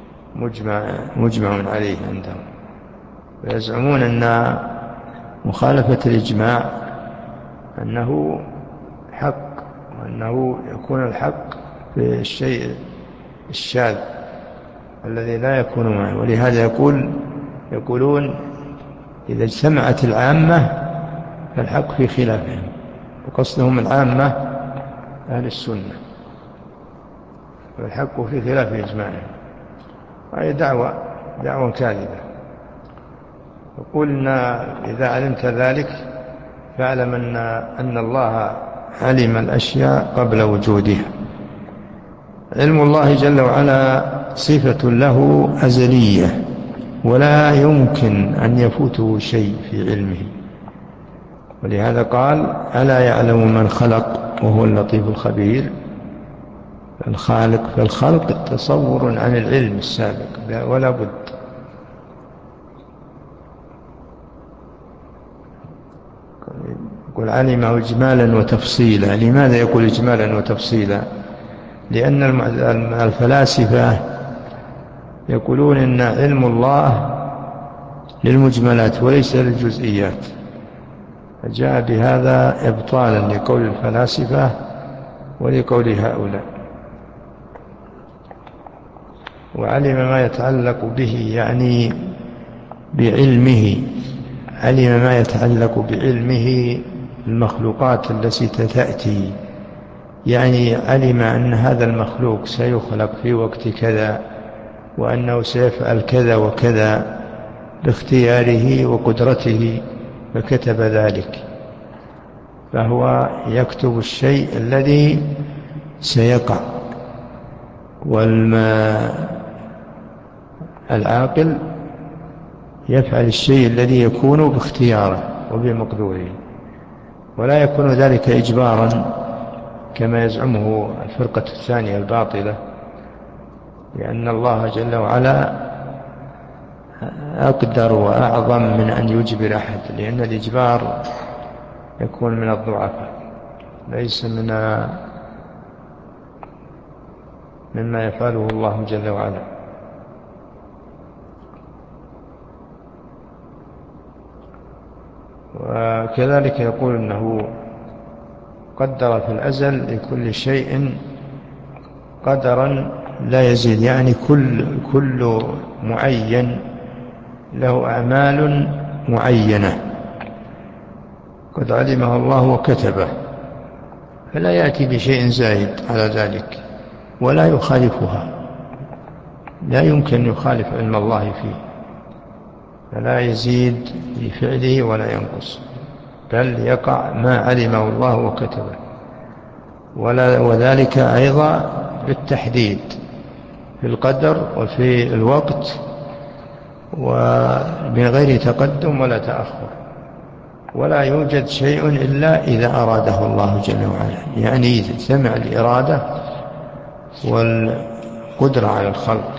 مجمع عليه عندهم، ويزعمون أن مخالفة الإجماع أنه حق، وأنه يكون الحق في الشيء الشاذ الذي لا يكون معه. ولهذا يقولون: إذا اجتمعت العامة فالحق في خلافهم، وقصدهم العامة أهل السنة، والحق في خلاف إجماعهم. وهي دعوة كاذبة. يقول: إن إذا علمت ذلك فاعلم أن الله علم الأشياء قبل وجودها. علم الله جل وعلا صفة له أزلية، ولا يمكن أن يفوته شيء في علمه. ولهذا قال: ألا يعلم من خلق وهو اللطيف الخبير. فالخلق تصور عن العلم السابق ولا بد. يقول: علمه إجمالا وتفصيلا. لماذا يقول إجمالا وتفصيلا؟ لأن الفلاسفة يقولون إن علم الله للمجملات وليس للجزئيات، فجاء بهذا إبطالا لقول الفلاسفة ولقول هؤلاء. وعلم ما يتعلق به يعني بعلمه، علم ما يتعلق بعلمه المخلوقات التي تأتي، يعني علم أن هذا المخلوق سيخلق في وقت كذا، وأنه سيفعل كذا وكذا باختياره وقدرته، فكتب ذلك. فهو يكتب الشيء الذي سيقع، والعاقل يفعل الشيء الذي يكون باختياره وبمقدوره، ولا يكون ذلك إجبارا كما يزعمه الفرقة الثانية الباطلة، لأن الله جل وعلا أقدر وأعظم من أن يجبر أحد، لأن الإجبار يكون من الضعفاء ليس مما يفعله الله جل وعلا. وكذلك يقول أنه قدر في الأزل لكل شيء قدرا لا يزيد، يعني كل معين له أعمال معينة قد علمه الله وكتبه، فلا يأتي بشيء زائد على ذلك ولا يخالفها، لا يمكن يخالف علم الله فيه، فلا يزيد في فعله ولا ينقص، بل يقع ما علمه الله وكتبه. وذلك أيضا بالتحديد في القدر وفي الوقت، ومن غير تقدم ولا تأخر. ولا يوجد شيء إلا إذا أراده الله جل وعلا، يعني تجتمع الإرادة والقدرة على الخلق،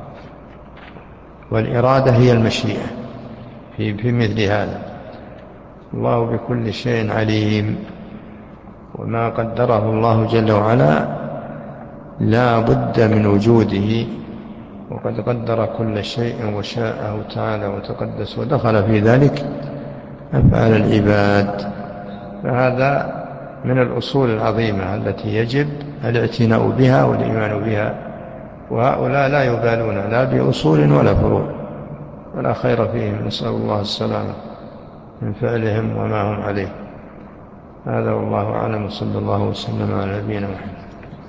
والإرادة هي المشيئة في مثل هذا. الله بكل شيء عليم، وما قدره الله جل وعلا لا بد من وجوده، وقد قدر كل شيء وشاءه تعالى وتقدس، ودخل في ذلك أفعال العباد. فهذا من الأصول العظيمة التي يجب الاعتناء بها والإيمان بها، وهؤلاء لا يبالون لا بأصول ولا فروع ولا خير فيهم، نسأل الله السلامة من فعلهم وما هم عليه. هذا والله أعلم، صلى الله وسلم على نبينا محمد.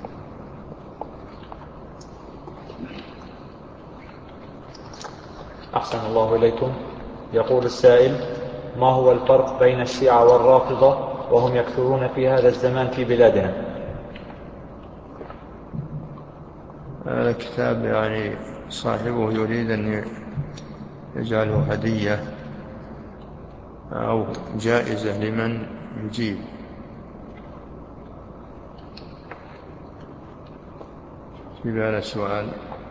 أحسن الله إليكم. يقول السائل: ما هو الفرق بين الشيعة والرافضة وهم يكثرون في هذا الزمان في بلادنا؟ هذا الكتاب يعني صاحبه يريد أن يجعله هدية أو جائزة لمن يجيب. في بالك سؤال؟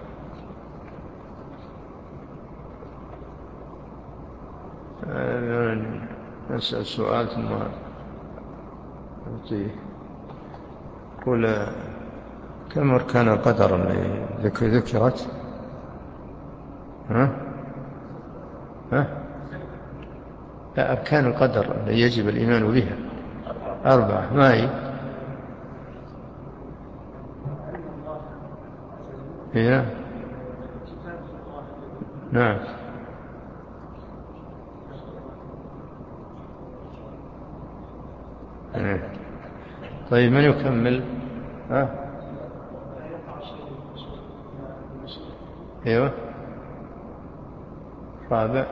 نسأل سؤال ثم نعطيه. قل كم أركان القدر اللي ذكرت؟ ها؟ لا، أركان القدر اللي يجب الإيمان بها 4. ما هي؟ هي؟ نعم. طيب من يكمل؟ ايوه، 4.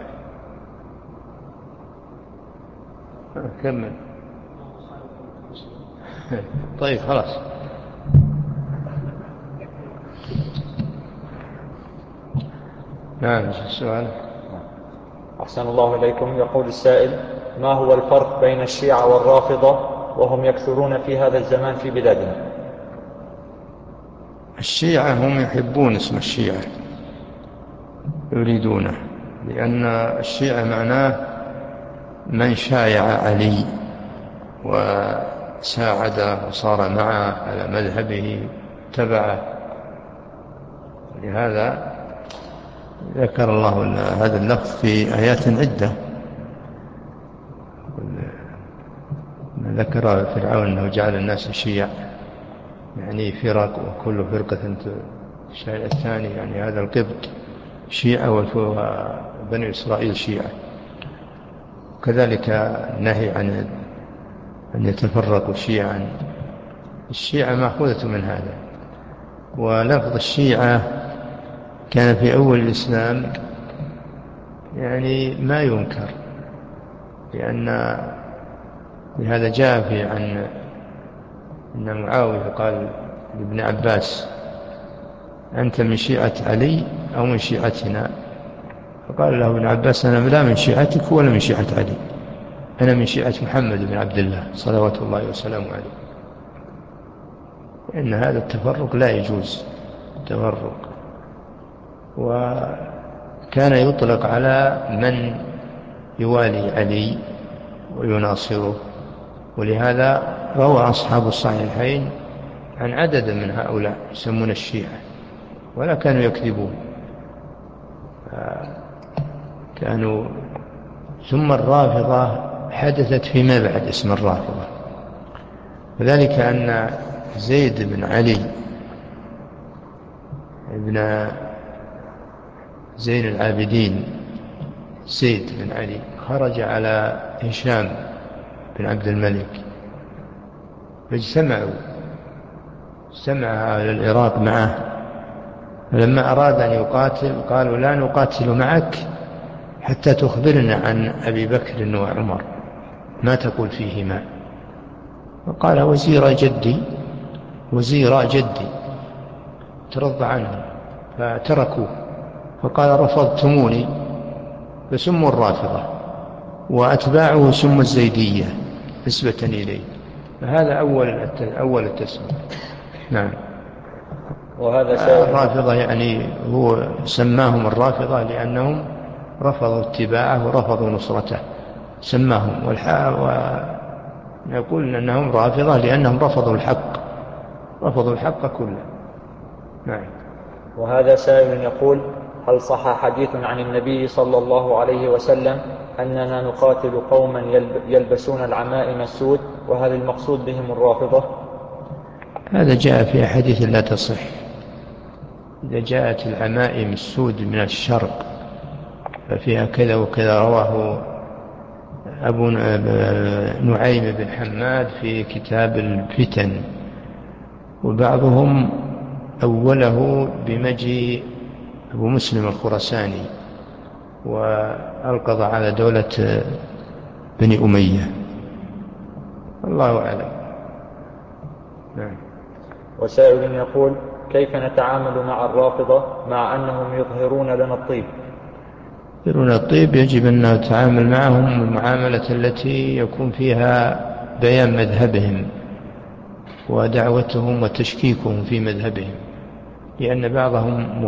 كمل. طيب خلاص. نعم، السؤال. أحسن الله إليكم. يقول السائل: ما هو الفرق بين الشيعة والرافضة وهم يكثرون في هذا الزمان في بلادنا؟ الشيعة هم يحبون اسم الشيعة، يريدونه، لأن الشيعة معناه من شايع علي وساعده وصار معه على مذهبه تبعه. لهذا ذكر الله هذا اللفظ في آيات عدة. ذكر فرعون أنه جعل الناس شيع، يعني فرق، وكل فرقة الشيء الثاني، يعني هذا القبط شيعة وبني إسرائيل شيعة. كذلك النهي عن أن يتفرقوا شيعا. الشيعة مأخوذة من هذا. ولفظ الشيعة كان في أول الإسلام يعني ما ينكر، لهذا جاء في عن أن معاوية قال لابن عباس: أنت من شيعة علي أو من شيعتنا؟ فقال له ابن عباس: أنا لا من شيعتك ولا من شيعة علي، أنا من شيعة محمد بن عبد الله صلوات الله وسلامه عليه. إن هذا التفرق لا يجوز التفرق. وكان يطلق على من يوالي علي ويناصره. ولهذا روى أصحاب الصحيحين عن عدد من هؤلاء يسمون الشيعة، ولا كانوا يكذبون، كانوا. ثم الرافضة حدثت فيما بعد اسم الرافضة، وذلك أن زيد بن علي ابن زين العابدين، زيد بن علي، خرج على هشام بن عبد الملك، فاجتمع أهل العراق معه. فلما أراد أن يقاتل قالوا: لا نقاتل معك حتى تخبرنا عن أبي بكر وعمر، ما تقول فيهما؟ فقال: وزيرا جدي، ترضى عنه. فتركوه. فقال: رفضتموني، فسموا الرافضة. وأتباعه ثم الزيدية نسبة إليه، فهذا أول التسمية. نعم. وهذا سائل. الرافضة يعني هو سماهم الرافضة لأنهم رفضوا اتباعه ورفضوا نصرته، سماهم ونقول أنهم رافضة لأنهم رفضوا الحق كله. نعم. وهذا سائل يقول: هل صح حديث عن النبي صلى الله عليه وسلم أننا نقاتل قوما يلبسون العمائم السود، وهل المقصود بهم الرافضة؟ هذا جاء في أحاديث لا تصح. إذا جاءت العمائم السود من الشرق ففيها كذا وكذا. رواه أبو نعيم بن حماد في كتاب الفتن، وبعضهم أوله بمجيء أبو مسلم الخراساني وألقض على دولة بني أمية. الله أعلم. نعم. وسائل يقول: كيف نتعامل مع الرافضة مع أنهم يظهرون لنا الطيب؟ يظهرون الطيب يجب أن نتعامل معهم المعاملة التي يكون فيها بيان مذهبهم ودعوتهم وتشكيكهم في مذهبهم، لأن بعضهم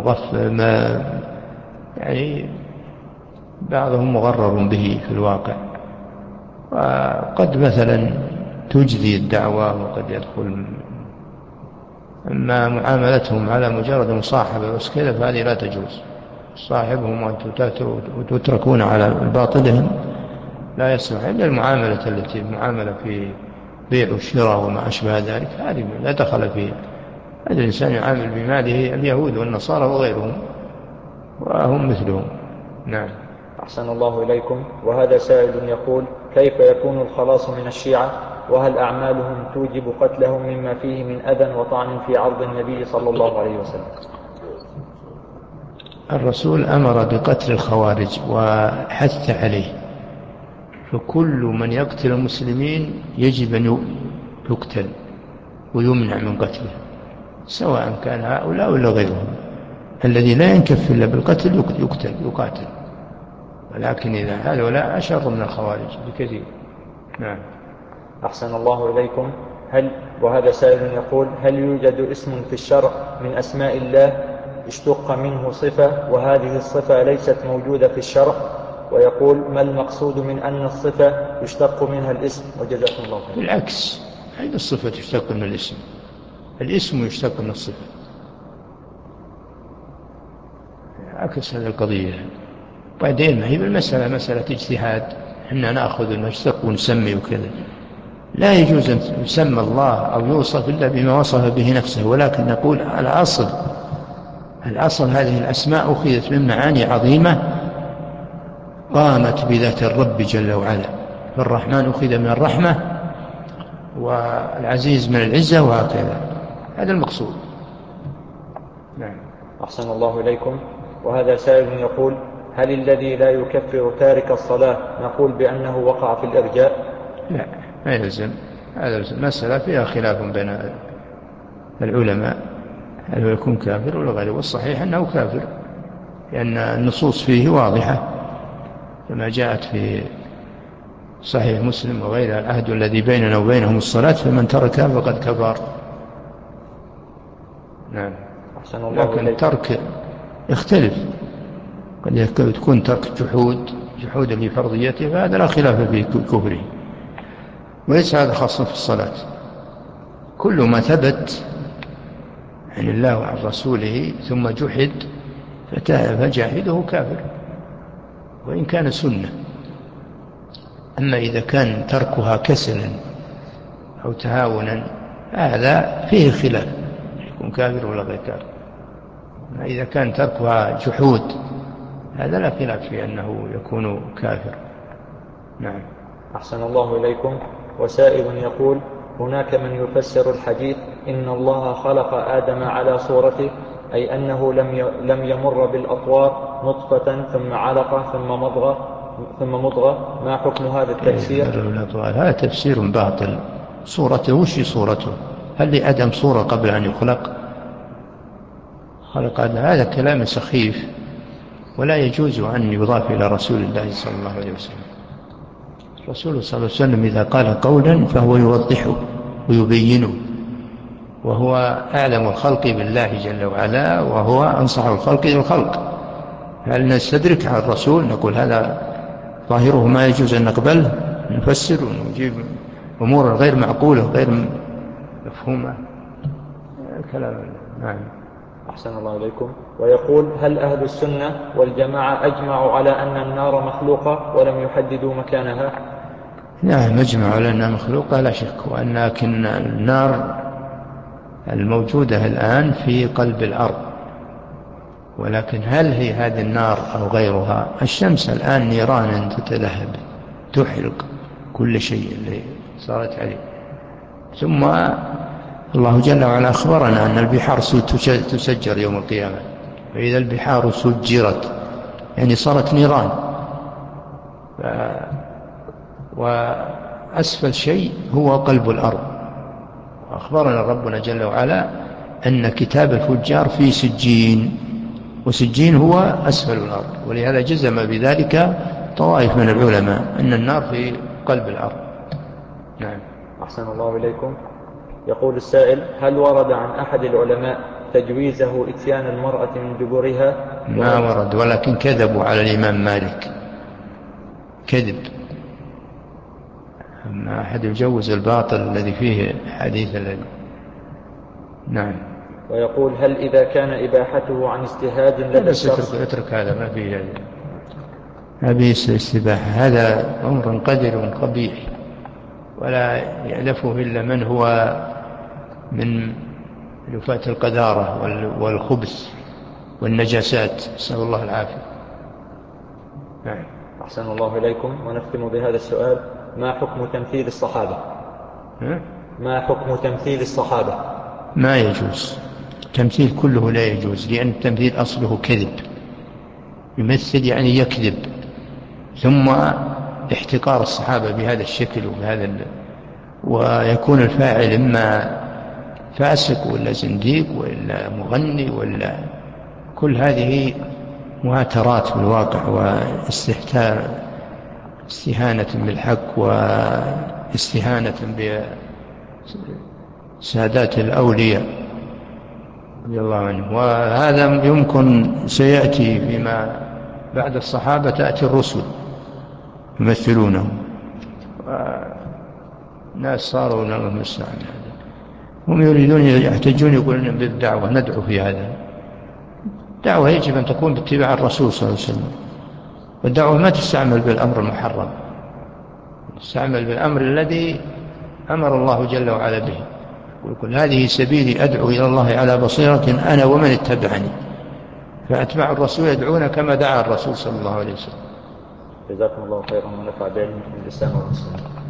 بعضهم مغرر به في الواقع، وقد مثلا تجدي الدعوة وقد يدخل. أما معاملتهم على مجرد مصاحبة بس كذا فهذه لا تجوز. صاحبهم وتتركون على باطلهم لا يصلح إلا المعاملة التي المعاملة في بيع والشراء وما أشبه ذلك، هذه لا دخل فيها. هذا الإنسان يعامل بماله اليهود والنصارى وغيرهم وهم مثلهم. نعم. أحسن الله إليكم. وهذا سائل يقول: كيف يكون الخلاص من الشيعة، وهل أعمالهم توجب قتلهم مما فيه من أذى وطعن في عرض النبي صلى الله عليه وسلم؟ الرسول أمر بقتل الخوارج وحث عليه، فكل من يقتل المسلمين يجب أن يقتل ويمنع من قتله، سواء كان هؤلاء ولا غيرهم. الذي لا ينكف إلا بالقتل يقاتل، ولكن إذا هؤلاء أشر من الخوارج بكثير. نعم. أحسن الله إليكم. وهذا سائل يقول: هل يوجد اسم في الشرع من أسماء الله اشتق منه صفة وهذه الصفة ليست موجودة في الشرع؟ ويقول: ما المقصود من أن الصفة يشتق منها الاسم؟ وجزاكم الله خير. بالعكس، هذه الصفة تشتق من الاسم يشتق من الصفة، عكس هذه القضية. بعدين ما هي بالمسألة مسألة اجتهاد، إحنا نأخذ المشتق ونسمي وكذا. لا يجوز أن يسمى الله أو يوصف إلا بما وصف به نفسه، ولكن نقول الأصل هذه الأسماء أخذت من معاني عظيمة قامت بذات الرب جل وعلا. فالرحمن أخذ من الرحمة، والعزيز من العزة، وهكذا. هذا المقصود. نعم. أحسن الله إليكم. وهذا سائل يقول: هل الذي لا يكفر تارك الصلاة نقول بأنه وقع في الإرجاء؟ لا، ما يلزم. هذا المسألة فيها خلاف بين العلماء، هل هو يكون كافر ولا غيره؟ والصحيح أنه كافر، لأن النصوص فيه واضحة كما جاءت في صحيح مسلم وغيرها: العهد الذي بيننا وبينهم الصلاة فمن تركها فقد كفر. نعم. لكن الترك يختلف، قد يكون ترك جحود لفرضيته، فهذا لا خلاف في كفره، وليس هذا خاصا في الصلاة. كل ما ثبت عن الله وعن رسوله ثم جحد فجاحده كافر وإن كان سنة. أما إذا كان تركها كسلا أو تهاونا هذا فيه خلاف، يكون كافر ولا غير كافر. إذا كان تركها جحود هذا لا خلاف في أنه يكون كافر. نعم. أحسن الله إليكم. وسائل يقول: هناك من يفسر الحديث إن الله خلق آدم على صورته، أي أنه لم يمر بالأطوار نطفة ثم علقة ثم مضغة. ما حكم هذا التفسير؟ هذا تفسير باطل. صورته وش صورته؟ هل لآدم صورة قبل أن يخلق؟ خلق آدم، هذا كلام سخيف ولا يجوز أن يضاف إلى رسول الله صلى الله عليه وسلم. الرسول صلى الله عليه وسلم إذا قال قولا فهو يوضحه ويبينه، وهو أعلم الخلق بالله جل وعلا، وهو أنصح الخلق للخلق. هل نستدرك على الرسول نقول هذا ظاهره ما يجوز أن نقبله، نفسر ونجيب أمور غير معقولة غير مفهومة؟ كلام. نعم. أحسن الله إليكم. ويقول: هل أهل السنة والجماعة أجمعوا على أن النار مخلوقة ولم يحددوا مكانها؟ نعم، أجمعوا على أنها مخلوقة لا شك، لكن النار الموجودة الآن في قلب الأرض، ولكن هل هي هذه النار أو غيرها؟ الشمس الآن نيران تتلهب تحرق كل شيء اللي صارت عليه. ثم الله جل وعلا أخبرنا أن البحار تسجر يوم القيامة، فإذا البحار سجرت يعني صارت نيران. وأسفل شيء هو قلب الأرض. أخبرنا ربنا جل وعلا أن كتاب الفجار في سجين، وسجين هو أسفل الأرض، ولهذا جزم بذلك طوائف من العلماء أن النار في قلب الأرض. نعم. أحسن الله إليكم. يقول السائل: هل ورد عن أحد العلماء تجويزه إتيان المرأة من دبرها؟ ما ورد، ولكن كذبوا على الإمام مالك كذب. ما أحد يجوز الباطل الذي فيه حديث الذي. نعم. ويقول: هل إذا كان إباحته عن اجتهاد لدى الشخص؟ اترك هذا، ما فيه هذا، ما فيه استباحة، هذا أمر قدر قبيح ولا يألفه إلا من هو من لفاة القذارة والخبث والنجاسات، نسأل الله العافية. نعم. أحسن الله إليكم. ونختم بهذا السؤال: ما حكم تمثيل الصحابة؟ ما حكم تمثيل الصحابة؟ ما يجوز، التمثيل كله لا يجوز، لأن التمثيل أصله كذب. يمثل يعني يكذب، ثم احتقار الصحابة بهذا الشكل ويكون الفاعل إما فاسق ولا زنديق ولا مغني ولا، كل هذه مهاترات في الواقع واستهانة بالحق واستهانة بسادات الأولياء رضي الله عنهم. وهذا يمكن سيأتي فيما بعد الصحابة، تأتي الرسل يمثلونهم، ناس صاروا الله المستعان. هم يريدون يحتجون يقولون بالدعوة ندعو في هذا. الدعوة يجب أن تكون باتباع الرسول صلى الله عليه وسلم، والدعوة ما تستعمل بالأمر المحرم، تستعمل بالأمر الذي أمر الله جل وعلا به، ويقول: هذه سبيلي أدعو إلى الله على بصيرة أنا ومن اتبعني. فأتباع الرسول يدعون كما دعا الرسول صلى الله عليه وسلم. جزاكم الله خيرا ونفع بعلمكم الإسلام والمسلمين.